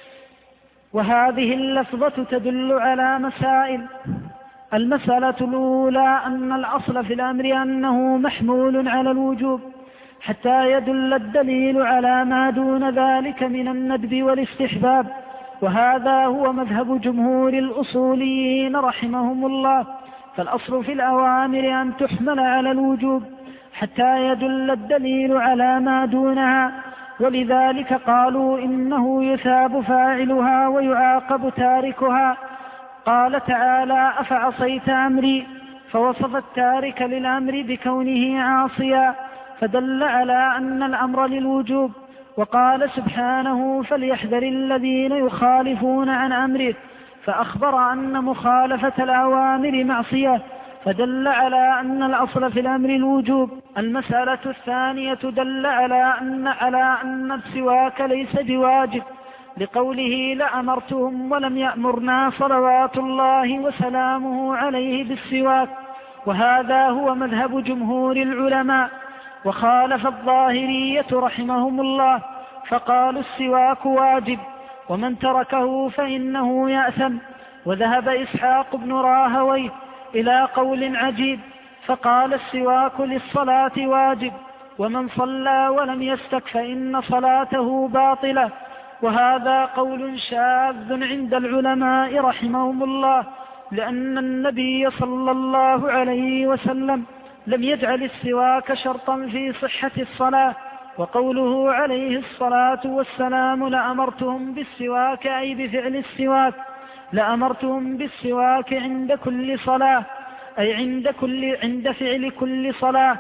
وهذه اللفظة تدل على مسائل: المسألة الأولى أن الأصل في الأمر أنه محمول على الوجوب حتى يدل الدليل على ما دون ذلك من الندب والاستحباب، وهذا هو مذهب جمهور الأصوليين رحمهم الله، فالأصل في الأوامر أن تحمل على الوجوب حتى يدل الدليل على ما دونها، ولذلك قالوا إنه يثاب فاعلها ويعاقب تاركها. قال تعالى: أفعصيت أمري، فوصف التارك للأمر بكونه عاصيا، فدل على أن الأمر للوجوب. وقال سبحانه: فليحذر الذين يخالفون عن أمره، فأخبر أن مخالفة الأوامر معصية، فدل على أن الأصل في الأمر الوجوب. المسألة الثانية دل على أن السواك ليس بواجب، لقوله لأمرتهم ولم يأمرنا صلوات الله وسلامه عليه بالسواك، وهذا هو مذهب جمهور العلماء. وخالف الظاهرية رحمهم الله فقالوا السواك واجب، ومن تركه فإنه يأثم. وذهب إسحاق بن راهويه إلى قول عجيب، فقال السواك للصلاة واجب، ومن صلى ولم يستك فإن صلاته باطلة. وهذا قول شاذ عند العلماء رحمهم الله، لأن النبي صلى الله عليه وسلم لم يجعل السواك شرطا في صحة الصلاة. وقوله عليه الصلاة والسلام لأمرتهم بالسواك أي بفعل السواك، لأمرتهم بالسواك عند كل صلاة، أي عند فعل كل صلاة،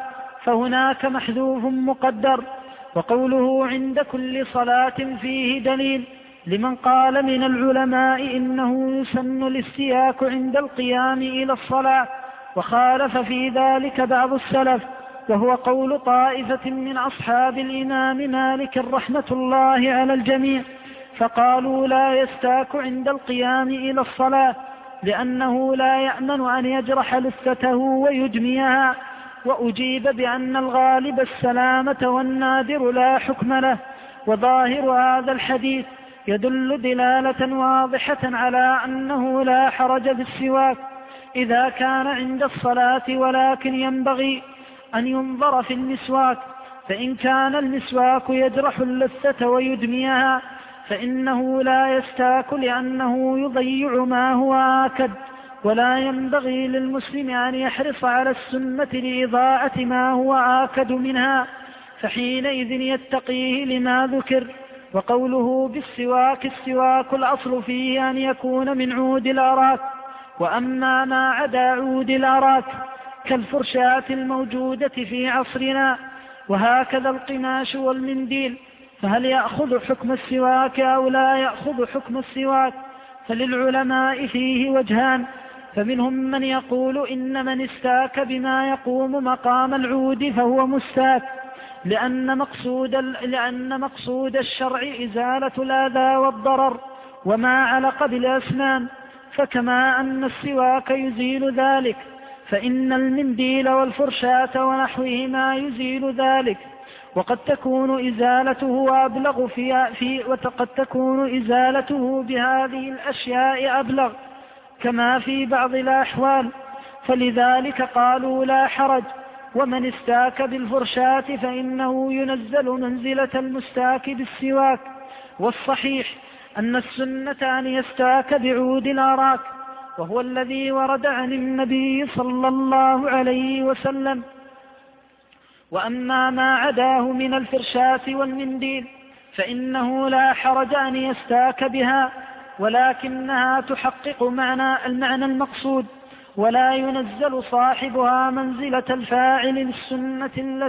فهناك محذوف مقدر. وقوله عند كل صلاة فيه دليل لمن قال من العلماء إنه يسن الاستياك عند القيام إلى الصلاة، وخالف في ذلك بعض السلف، وهو قول طائفة من أصحاب الإمام مالك رحمة الله على الجميع، فقالوا لا يستاك عند القيام إلى الصلاة لأنه لا يأمن أن يجرح لثته ويجميها. وأجيب بأن الغالب السلامة والنادر لا حكم له. وظاهر هذا الحديث يدل دلالة واضحة على أنه لا حرج بالسواك إذا كان عند الصلاة، ولكن ينبغي أن ينظر في المسواك، فإن كان المسواك يجرح اللثة ويدميها فإنه لا يستاك لأنه يضيع ما هو آكد، ولا ينبغي للمسلم أن يحرص على السنة لإضاعة ما هو آكد منها، فحينئذ يتقيه لما ذكر. وقوله بالسواك، السواك الأصل فيه أن يكون من عود الأراك، وأما ما عدا عود الأراك كالفرشاة الموجودة في عصرنا، وهكذا القماش والمنديل، فهل يأخذ حكم السواك أو لا يأخذ حكم السواك؟ فللعلماء فيه وجهان، فمنهم من يقول إن من استاك بما يقوم مقام العود فهو مستاك، لأن مقصود الشرع إزالة الأذى والضرر وما علق بالأسنان، فكما أن السواك يزيل ذلك فإن المنديل والفرشاة ونحوهما يزيل ذلك، وقد تكون إزالته بهذه الأشياء أبلغ كما في بعض الأحوال، فلذلك قالوا لا حرج. ومن استاك بالفرشاة فإنه ينزل منزلة المستاك بالسواك. والصحيح أن السنة أن يستاك بعود الأراك، وهو الذي ورد عن النبي صلى الله عليه وسلم. وأما ما عداه من الفرشاة والمنديل فإنه لا حرج أن يستاك بها، ولكنها تحقق المعنى المقصود، ولا ينزل صاحبها منزلة الفاعل للسنة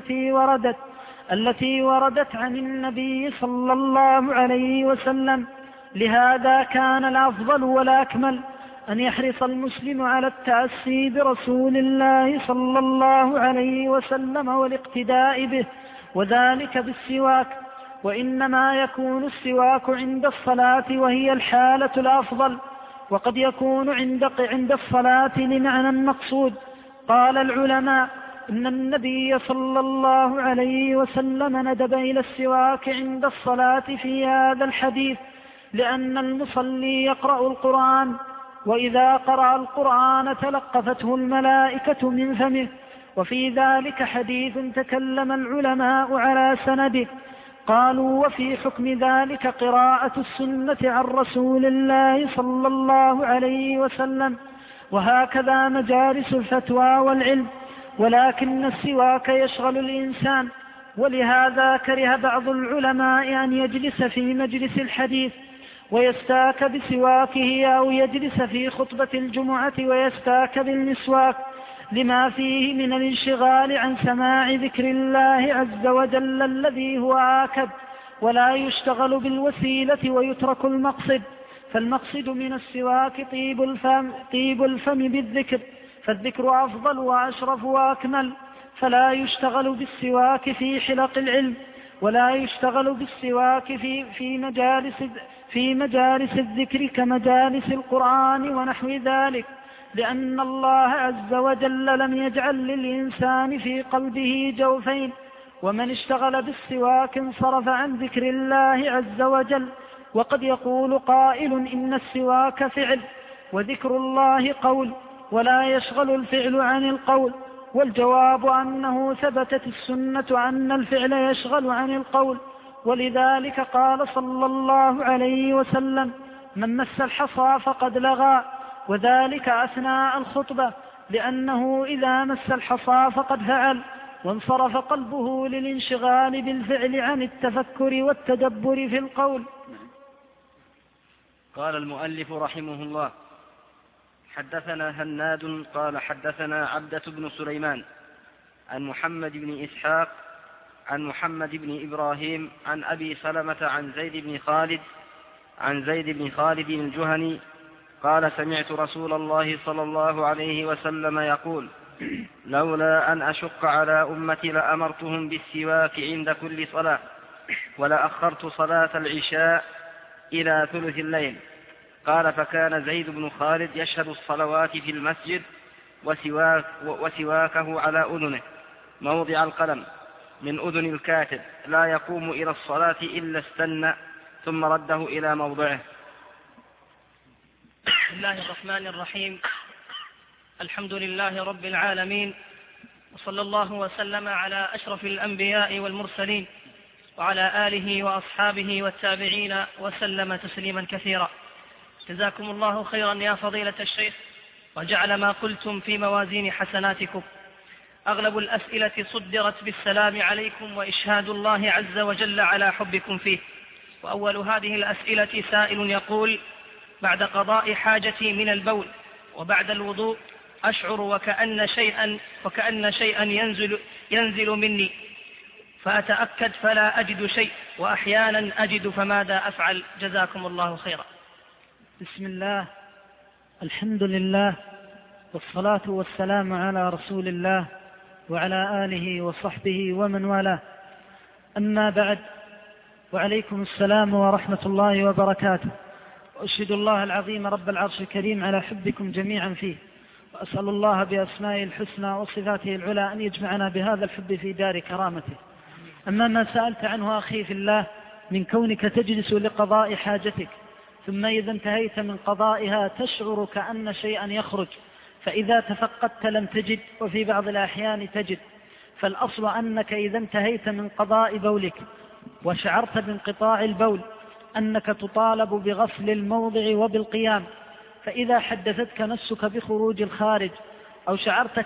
التي وردت عن النبي صلى الله عليه وسلم. لهذا كان الأفضل والأكمل أن يحرص المسلم على التأسي برسول الله صلى الله عليه وسلم والاقتداء به، وذلك بالسواك. وإنما يكون السواك عند الصلاة وهي الحالة الأفضل، وقد يكون عند الصلاة لمعنى المقصود. قال العلماء إن النبي صلى الله عليه وسلم ندب إلى السواك عند الصلاة في هذا الحديث، لأن المصلي يقرأ القرآن، وإذا قرأ القرآن تلقفته الملائكة من فمه. وفي ذلك حديث تكلم العلماء على سنده، قالوا وفي حكم ذلك قراءة السنة عن رسول الله صلى الله عليه وسلم، وهكذا مجالس الفتوى والعلم، ولكن السواك يشغل الإنسان، ولهذا كره بعض العلماء أن يجلس في مجلس الحديث ويستاك بسواكه، أو يجلس في خطبة الجمعة ويستاك بالمسواك، لما فيه من الانشغال عن سماع ذكر الله عز وجل الذي هو آكد، ولا يشتغل بالوسيلة ويترك المقصد. فالمقصد من السواك طيب الفم بالذكر، فالذكر أفضل وأشرف وأكمل، فلا يشتغل بالسواك في حلق العلم، ولا يشتغل بالسواك في مجالس الذكر كمجالس القرآن ونحو ذلك، لأن الله عز وجل لم يجعل للإنسان في قلبه جوفين، ومن اشتغل بالسواك انصرف عن ذكر الله عز وجل. وقد يقول قائل إن السواك فعل وذكر الله قول، ولا يشغل الفعل عن القول، والجواب أنه ثبتت السنة أن الفعل يشغل عن القول، ولذلك قال صلى الله عليه وسلم من مس الحصى فقد لغى، وذلك أثناء الخطبة، لأنه إذا مس الحصى فقد فعل، وانصرف قلبه للانشغال بالفعل عن التفكر والتدبر في القول. قال المؤلف رحمه الله: حدثنا هناد قال حدثنا عبدة بن سليمان عن محمد بن إسحاق عن محمد بن إبراهيم عن أبي سلمة عن زيد بن خالد الجهني قال سمعت رسول الله صلى الله عليه وسلم يقول لولا أن أشق على أمتي لأمرتهم بالسواك عند كل صلاة ولأخرت صلاة العشاء إلى ثلث الليل. قال فكان زيد بن خالد يشهد الصلوات في المسجد وسواكه على أذنه موضع القلم من أذن الكاتب لا يقوم إلى الصلاة إلا استنى ثم رده إلى موضعه. بسم الله الرحمن الرحيم. الحمد لله رب العالمين، وصلى الله وسلم على أشرف الأنبياء والمرسلين وعلى آله وأصحابه والتابعين وسلم تسليما كثيرا. جزاكم الله خيرا يا فضيلة الشيخ، وجعل ما قلتم في موازين حسناتكم. أغلب الأسئلة صدرت بالسلام عليكم وإشهاد الله عز وجل على حبكم فيه. وأول هذه الأسئلة سائل يقول: بعد قضاء حاجتي من البول وبعد الوضوء أشعر وكأن شيئا ينزل مني، فأتأكد فلا أجد شيء، وأحيانا أجد، فماذا أفعل؟ جزاكم الله خيرا. بسم الله، الحمد لله، والصلاة والسلام على رسول الله وعلى آله وصحبه ومن والاه. أما بعد، وعليكم السلام ورحمة الله وبركاته. وأشهد الله العظيم رب العرش الكريم على حبكم جميعا فيه، وأسأل الله بأسمائه الحسنى وصفاته العلى أن يجمعنا بهذا الحب في دار كرامته. أما ما سألت عنه أخي في الله من كونك تجلس لقضاء حاجتك، ثم إذا انتهيت من قضائها تشعر كأن شيئا يخرج، فإذا تفقدت لم تجد، وفي بعض الأحيان تجد. فالأصل أنك إذا انتهيت من قضاء بولك وشعرت بانقطاع البول أنك تطالب بغسل الموضع وبالقيام. فإذا حدثتك نفسك بخروج الخارج أو شعرت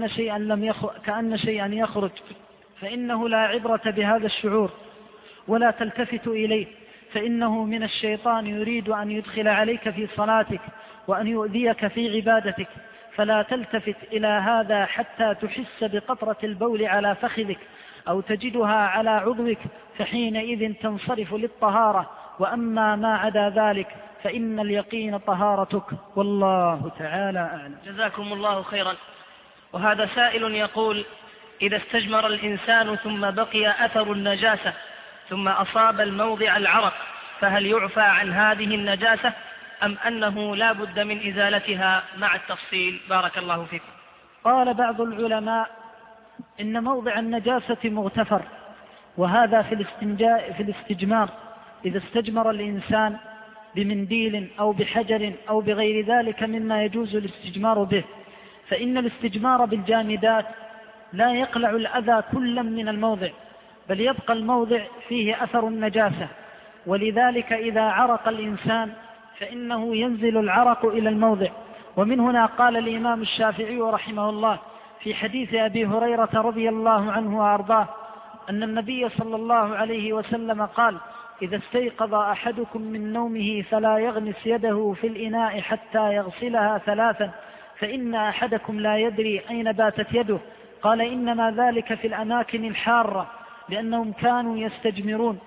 كأن شيئا يخرج، فإنه لا عبرة بهذا الشعور ولا تلتفت إليه، فإنه من الشيطان يريد أن يدخل عليك في صلاتك وأن يؤذيك في عبادتك. فلا تلتفت إلى هذا حتى تحس بقطرة البول على فخذك أو تجدها على عضوك، فحينئذ تنصرف للطهارة. وأما ما عدا ذلك فإن اليقين طهارتك، والله تعالى أعلم. جزاكم الله خيرا. وهذا سائل يقول: إذا استجمر الإنسان ثم بقي أثر النجاسة ثم أصاب الموضع العرق، فهل يعفى عن هذه النجاسة أم أنه لا بد من إزالتها مع التفصيل؟ بارك الله فيكم. قال بعض العلماء إن موضع النجاسة مغتفر، وهذا في الاستجمار. إذا استجمر الإنسان بمنديل أو بحجر أو بغير ذلك مما يجوز الاستجمار به، فإن الاستجمار بالجامدات لا يقلع الأذى كلا من الموضع، بل يبقى الموضع فيه أثر النجاسة. ولذلك إذا عرق الإنسان فإنه ينزل العرق إلى الموضع. ومن هنا قال الإمام الشافعي رحمه الله في حديث أبي هريرة رضي الله عنه وأرضاه أن النبي صلى الله عليه وسلم قال: إذا استيقظ أحدكم من نومه فلا يغمس يده في الإناء حتى يغسلها 3، فإن أحدكم لا يدري أين باتت يده. قال: إنما ذلك في الأماكن الحارة، لأنهم كانوا يستجمرون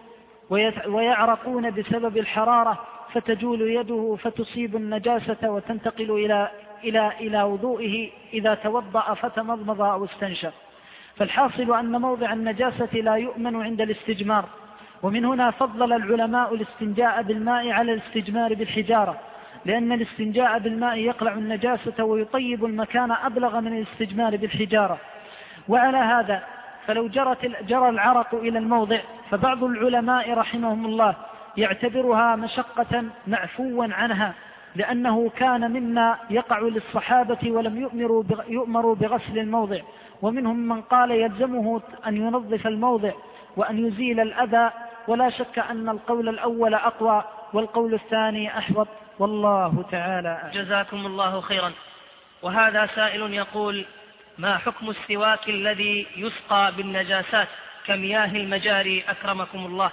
ويعرقون بسبب الحرارة، فتجول يده فتصيب النجاسة وتنتقل إلى وضوئه إذا توضأ فتمضمض أو استنشق. فالحاصل أن موضع النجاسة لا يؤمن عند الاستجمار. ومن هنا فضل العلماء الاستنجاء بالماء على الاستجمار بالحجارة، لأن الاستنجاء بالماء يقلع النجاسة ويطيب المكان أبلغ من الاستجمار بالحجارة. وعلى هذا فلو جرى العرق إلى الموضع، فبعض العلماء رحمهم الله يعتبرها مشقة معفوا عنها، لأنه كان مما يقع للصحابة ولم يؤمروا بغسل الموضع. ومنهم من قال يلزمه أن ينظف الموضع وأن يزيل الأذى، ولا شك أن القول الأول أقوى والقول الثاني أحوط، والله تعالى أعلم. جزاكم الله خيرا. وهذا سائل يقول: ما حكم السواك الذي يسقى بالنجاسات كمياه المجاري أكرمكم الله؟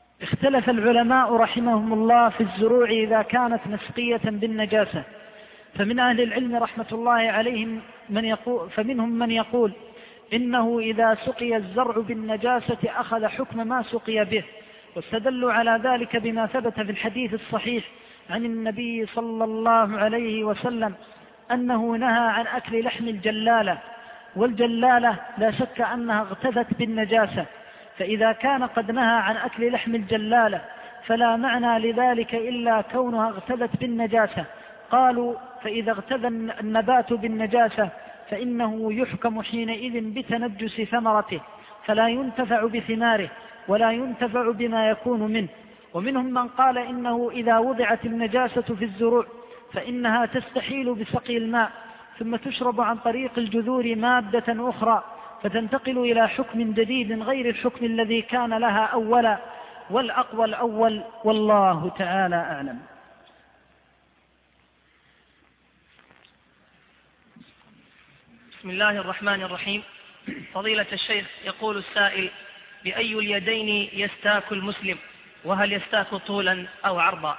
اختلف العلماء رحمهم الله في الزروع إذا كانت مسقية بالنجاسة، فمن أهل العلم رحمة الله عليهم فمنهم من يقول إنه إذا سقي الزرع بالنجاسة أخذ حكم ما سقي به، واستدلوا على ذلك بما ثبت في الحديث الصحيح عن النبي صلى الله عليه وسلم أنه نهى عن أكل لحم الجلالة، والجلالة لا شك أنها اغتذت بالنجاسة، فإذا كان قد نهى عن أكل لحم الجلالة فلا معنى لذلك إلا كونها اغتذت بالنجاسة. قالوا فإذا اغتذى النبات بالنجاسة فإنه يحكم حينئذ بتنجس ثمرته، فلا ينتفع بثماره ولا ينتفع بما يكون منه. ومنهم من قال إنه إذا وضعت النجاسة في الزروع فإنها تستحيل بسقي الماء ثم تشرب عن طريق الجذور مادة أخرى فتنتقل إلى حكم جديد غير الحكم الذي كان لها أولا، والأقوى الأول، والله تعالى أعلم. بسم الله الرحمن الرحيم. فضيلة الشيخ، يقول السائل: بأي اليدين يستاك المسلم، وهل يستاك طولا أو عرضا؟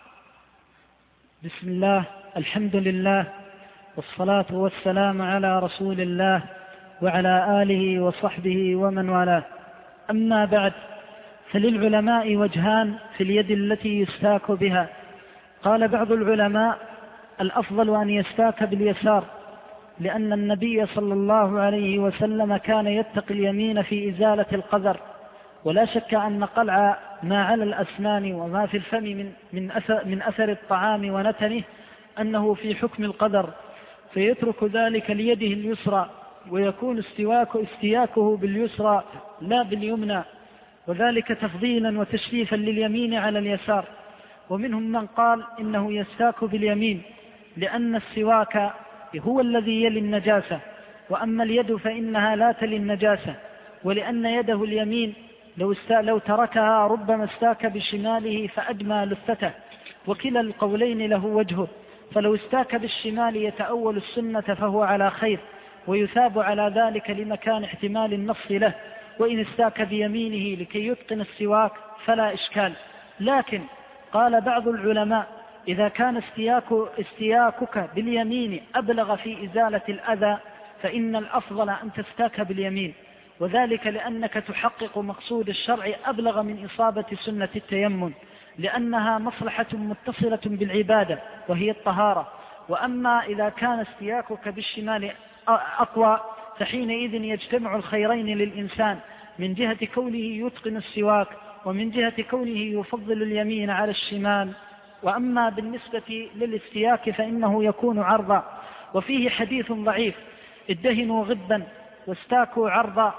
بسم الله، الحمد لله، والصلاة والسلام على رسول الله وعلى آله وصحبه ومن والاه. أما بعد، فللعلماء وجهان في اليد التي يستاك بها. قال بعض العلماء: الأفضل أن يستاك باليسار، لأن النبي صلى الله عليه وسلم كان يتقي اليمين في إزالة القذر، ولا شك أن قلع ما على الأسنان وما في الفم من أثر الطعام ونتنه أنه في حكم القذر، فيترك ذلك ليده اليسرى، ويكون استياكه باليسرى لا باليمنى، وذلك تفضيلا وتشريفا لليمين على اليسار. ومنهم من قال إنه يستاك باليمين، لأن السواك هو الذي يلي النجاسة، وأما اليد فإنها لا تلي النجاسة، ولأن يده اليمين لو تركها ربما استاك بشماله فأدمى لثته، وكلا القولين له وجهه، فلو استاك بالشمال يتأول السنة فهو على خير، ويثاب على ذلك لمكان احتمال النص له، وإن استاك بيمينه لكي يتقن السواك فلا إشكال. لكن قال بعض العلماء: إذا كان استياكك باليمين أبلغ في إزالة الأذى فإن الأفضل أن تستاك باليمين، وذلك لأنك تحقق مقصود الشرع أبلغ من إصابة سنة التيمم، لأنها مصلحة متصلة بالعبادة وهي الطهارة. وأما إذا كان استياكك بالشمال أقوى فحينئذ يجتمع الخيرين للإنسان، من جهة كونه يتقن السواك، ومن جهة كونه يفضل اليمين على الشمال. وأما بالنسبة للاستياك فإنه يكون عرضا، وفيه حديث ضعيف: ادهنوا غبا واستاكوا عرضا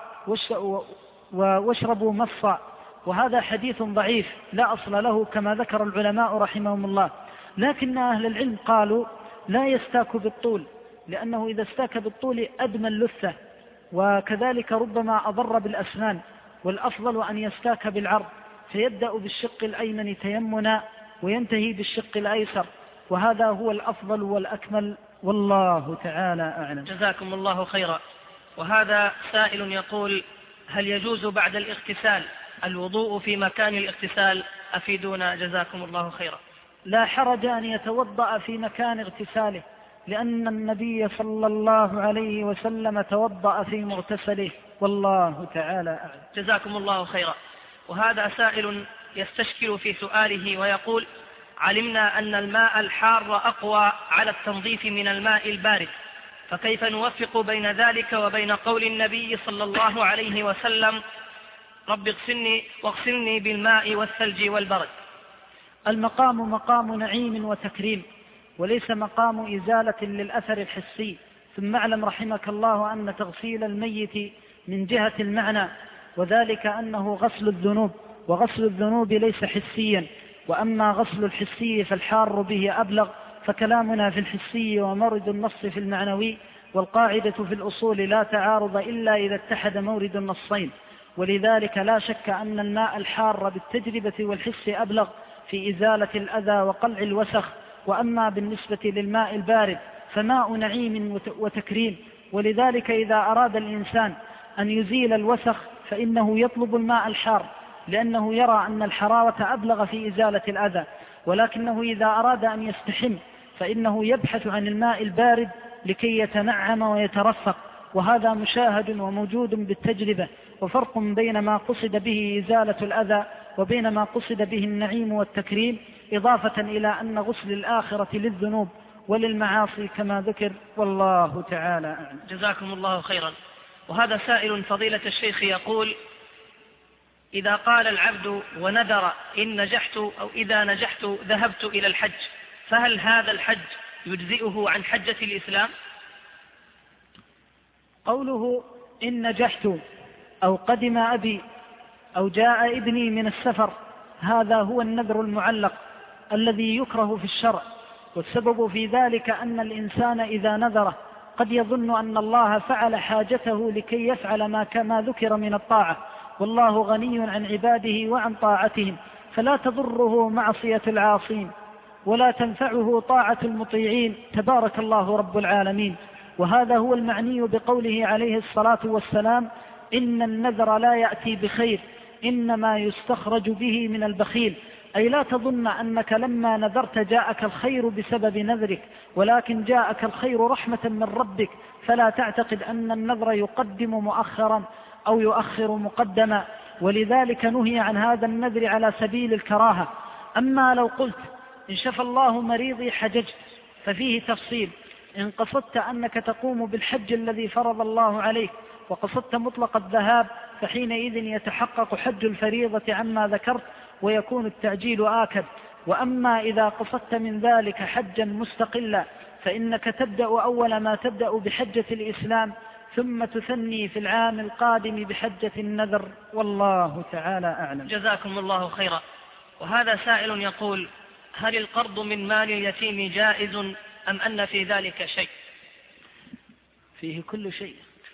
واشربوا مصا، وهذا حديث ضعيف لا أصل له كما ذكر العلماء رحمهم الله. لكن أهل العلم قالوا لا يستاك بالطول، لأنه إذا استاك بالطول أدمى اللثة، وكذلك ربما أضر بالأسنان، والأفضل أن يستاك بالعرض، فيبدأ بالشق الأيمن تيمنا وينتهي بالشق الأيسر، وهذا هو الأفضل والأكمل، والله تعالى أعلم. جزاكم الله خيرا. وهذا سائل يقول: هل يجوز بعد الاغتسال الوضوء في مكان الاغتسال؟ أفيدونا جزاكم الله خيرا. لا حرج أن يتوضأ في مكان اغتساله، لأن النبي صلى الله عليه وسلم توضأ في مغتسله، والله تعالى أعلم. جزاكم الله خيرا. وهذا سائل يستشكل في سؤاله ويقول: علمنا أن الماء الحار أقوى على التنظيف من الماء البارد، فكيف نوفق بين ذلك وبين قول النبي صلى الله عليه وسلم: رب واغسلني بالماء والثلج والبرد؟ المقام مقام نعيم وتكريم، وليس مقام إزالة للأثر الحسي. ثم اعلم رحمك الله أن تغسيل الميت من جهة المعنى، وذلك أنه غسل الذنوب، وغسل الذنوب ليس حسيا. وأما غسل الحسي فالحار به أبلغ، فكلامنا في الحسي ومورد النص في المعنوي، والقاعدة في الأصول لا تعارض إلا إذا اتحد مورد النصين. ولذلك لا شك أن الماء الحار بالتجربة والحس أبلغ في إزالة الأذى وقلع الوسخ. وأما بالنسبة للماء البارد فماء نعيم وتكريم، ولذلك إذا أراد الإنسان أن يزيل الوسخ فإنه يطلب الماء الحار، لأنه يرى أن الحرارة أبلغ في إزالة الأذى. ولكنه إذا أراد أن يستحم فإنه يبحث عن الماء البارد لكي يتنعم ويترفق، وهذا مشاهد وموجود بالتجربة. وفرق بين ما قصد به إزالة الأذى وبين ما قصد به النعيم والتكريم، إضافة إلى أن غسل الآخرة للذنوب وللمعاصي كما ذكر، والله تعالى أعلم. جزاكم الله خيرا. وهذا سائل فضيلة الشيخ يقول: إذا قال العبد ونذر إن نجحت أو إذا نجحت ذهبت إلى الحج، فهل هذا الحج يجزئه عن حجة الإسلام؟ قوله إن نجحت أو قدم أبي أو جاء ابني من السفر، هذا هو النذر المعلق الذي يكره في الشرع، والسبب في ذلك أن الإنسان إذا نذره قد يظن أن الله فعل حاجته لكي يفعل ما ذكر من الطاعة، والله غني عن عباده وعن طاعتهم، فلا تضره معصية العاصين ولا تنفعه طاعة المطيعين، تبارك الله رب العالمين. وهذا هو المعني بقوله عليه الصلاة والسلام: إن النذر لا يأتي بخير إنما يستخرج به من البخيل، أي لا تظن أنك لما نذرت جاءك الخير بسبب نذرك، ولكن جاءك الخير رحمة من ربك، فلا تعتقد أن النذر يقدم مؤخرا أو يؤخر مقدما، ولذلك نهي عن هذا النذر على سبيل الكراهة. أما لو قلت إن شفى الله مريضي حججت، ففيه تفصيل. إن قصدت أنك تقوم بالحج الذي فرض الله عليك وقصدت مطلق الذهاب، فحينئذ يتحقق حج الفريضة عما ذكرت ويكون التعجيل آكد. وأما إذا قصدت من ذلك حجا مستقلا، فإنك تبدأ أول ما تبدأ بحجة الإسلام، ثم تثني في العام القادم بحجة النذر، والله تعالى أعلم. جزاكم الله خيرا. وهذا سائل يقول: هل القرض من مال اليتيم جائز أم أن في ذلك شيء؟ فيه كل شيء،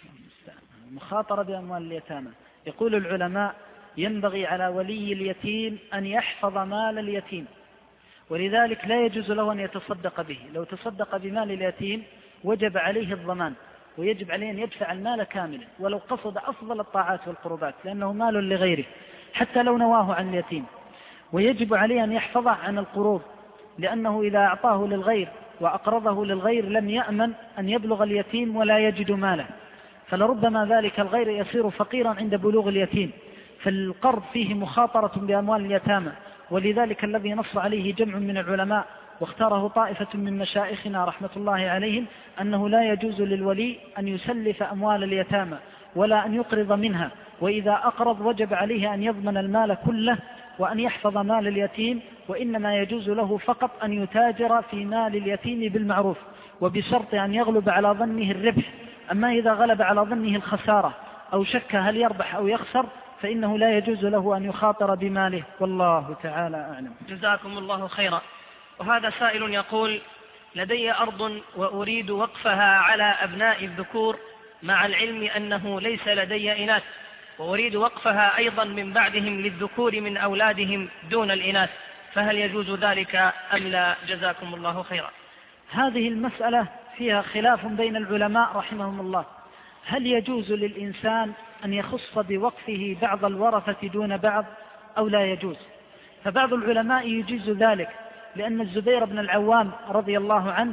مخاطرة بأموال اليتامى. يقول العلماء: ينبغي على ولي اليتيم أن يحفظ مال اليتيم، ولذلك لا يجوز له أن يتصدق به. لو تصدق بمال اليتيم وجب عليه الضمان، ويجب عليه أن يدفع المال كاملا، ولو قصد أفضل الطاعات والقربات، لأنه مال لغيره حتى لو نواه عن اليتيم. ويجب عليه أن يحفظه عن القروض، لأنه إذا أعطاه للغير وأقرضه للغير لم يأمن أن يبلغ اليتيم ولا يجد ماله، فلربما ذلك الغير يصير فقيرا عند بلوغ اليتيم. فالقرض فيه مخاطرة بأموال اليتامى، ولذلك الذي نص عليه جمع من العلماء واختاره طائفة من مشايخنا رحمة الله عليهم أنه لا يجوز للولي أن يسلف أموال اليتامى ولا أن يقرض منها، وإذا أقرض وجب عليه أن يضمن المال كله وأن يحفظ مال اليتيم، وإنما يجوز له فقط أن يتاجر في مال اليتيم بالمعروف، وبشرط أن يغلب على ظنه الربح. أما إذا غلب على ظنه الخسارة أو شك هل يربح أو يخسر، فإنه لا يجوز له أن يخاطر بماله، والله تعالى أعلم. جزاكم الله خيرا. وهذا سائل يقول: لدي أرض وأريد وقفها على أبناء الذكور، مع العلم أنه ليس لدي إناث، وأريد وقفها أيضا من بعدهم للذكور من أولادهم دون الإناث، فهل يجوز ذلك أم لا؟ جزاكم الله خيرا. هذه المسألة فيها خلاف بين العلماء رحمهم الله، هل يجوز للإنسان أن يخص بوقفه بعض الورثة دون بعض أو لا يجوز؟ فبعض العلماء يجيز ذلك، لأن الزبير بن العوام رضي الله عنه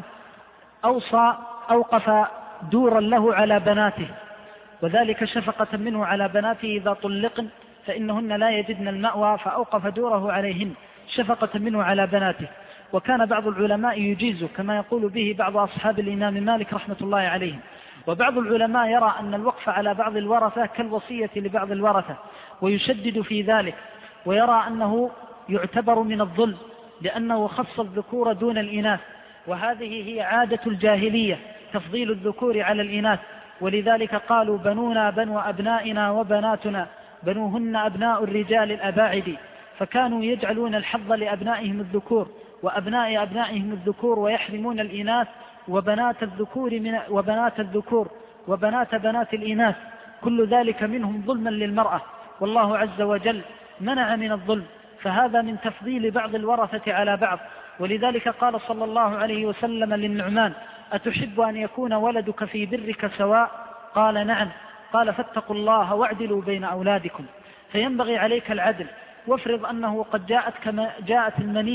أوقف دورا له على بناته، وذلك شفقة منه على بناته إذا طلقن فإنهن لا يجدن المأوى، فأوقف دوره عليهن شفقة منه على بناته. وكان بعض العلماء يجيزه كما يقول به بعض أصحاب الإمام مالك رحمة الله عليهم. وبعض العلماء يرى أن الوقف على بعض الورثة كالوصية لبعض الورثة ويشدد في ذلك، ويرى أنه يعتبر من الظلم لأنه خص الذكور دون الإناث، وهذه هي عادة الجاهلية تفضيل الذكور على الإناث. ولذلك قالوا: بنونا بنو أبنائنا وبناتنا بنوهن أبناء الرجال الأباعد، فكانوا يجعلون الحظ لأبنائهم الذكور وأبناء أبنائهم الذكور، ويحرمون الإناث وبنات الذكور وبنات بنات الإناث، كل ذلك منهم ظلما للمرأة، والله عز وجل منع من الظلم، فهذا من تفضيل بعض الورثة على بعض. ولذلك قال صلى الله عليه وسلم للنعمان: أتحب أن يكون ولدك في برك سواء؟ قال: نعم. قال: فاتقوا الله واعدلوا بين أولادكم. فينبغي عليك العدل، وافرض أنه قد جاءت كما جاءت المنية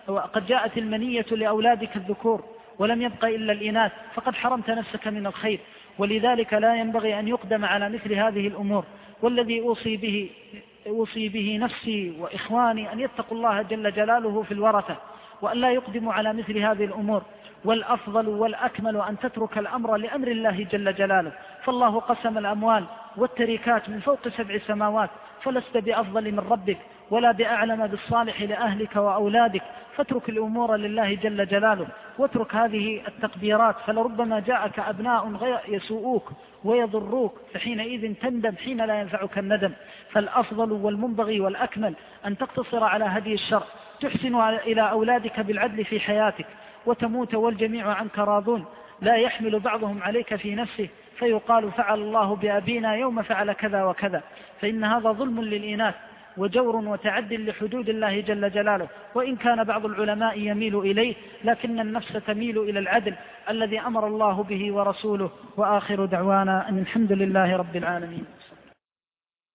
وقد جاءت المنية لأولادك الذكور ولم يبق إلا الإناث، فقد حرمت نفسك من الخير، ولذلك لا ينبغي أن يقدم على مثل هذه الأمور. والذي أوصي به نفسي وإخواني أن يتقوا الله جل جلاله في الورثة، وأن لا يقدموا على مثل هذه الأمور. والأفضل والأكمل أن تترك الأمر لأمر الله جل جلاله، فالله قسم الأموال والتركات من فوق 7 سماوات، فلست بأفضل من ربك ولا بأعلم بالصالح لأهلك وأولادك، فاترك الأمور لله جل جلاله، واترك هذه التقديرات، فلربما جاءك أبناء يسوءوك ويضروك، فحينئذ تندم حين لا ينفعك الندم. فالأفضل والمنبغي والأكمل أن تقتصر على هدي الشرع، تحسن إلى أولادك بالعدل في حياتك، وتموت والجميع عنك راضون، لا يحمل بعضهم عليك في نفسه فيقال فعل الله بأبينا يوم فعل كذا وكذا، فإن هذا ظلم للإناث وجور وتعد لحدود الله جل جلاله، وإن كان بعض العلماء يميل إليه، لكن النفس تميل إلى العدل الذي أمر الله به ورسوله. وآخر دعوانا أن الحمد لله رب العالمين.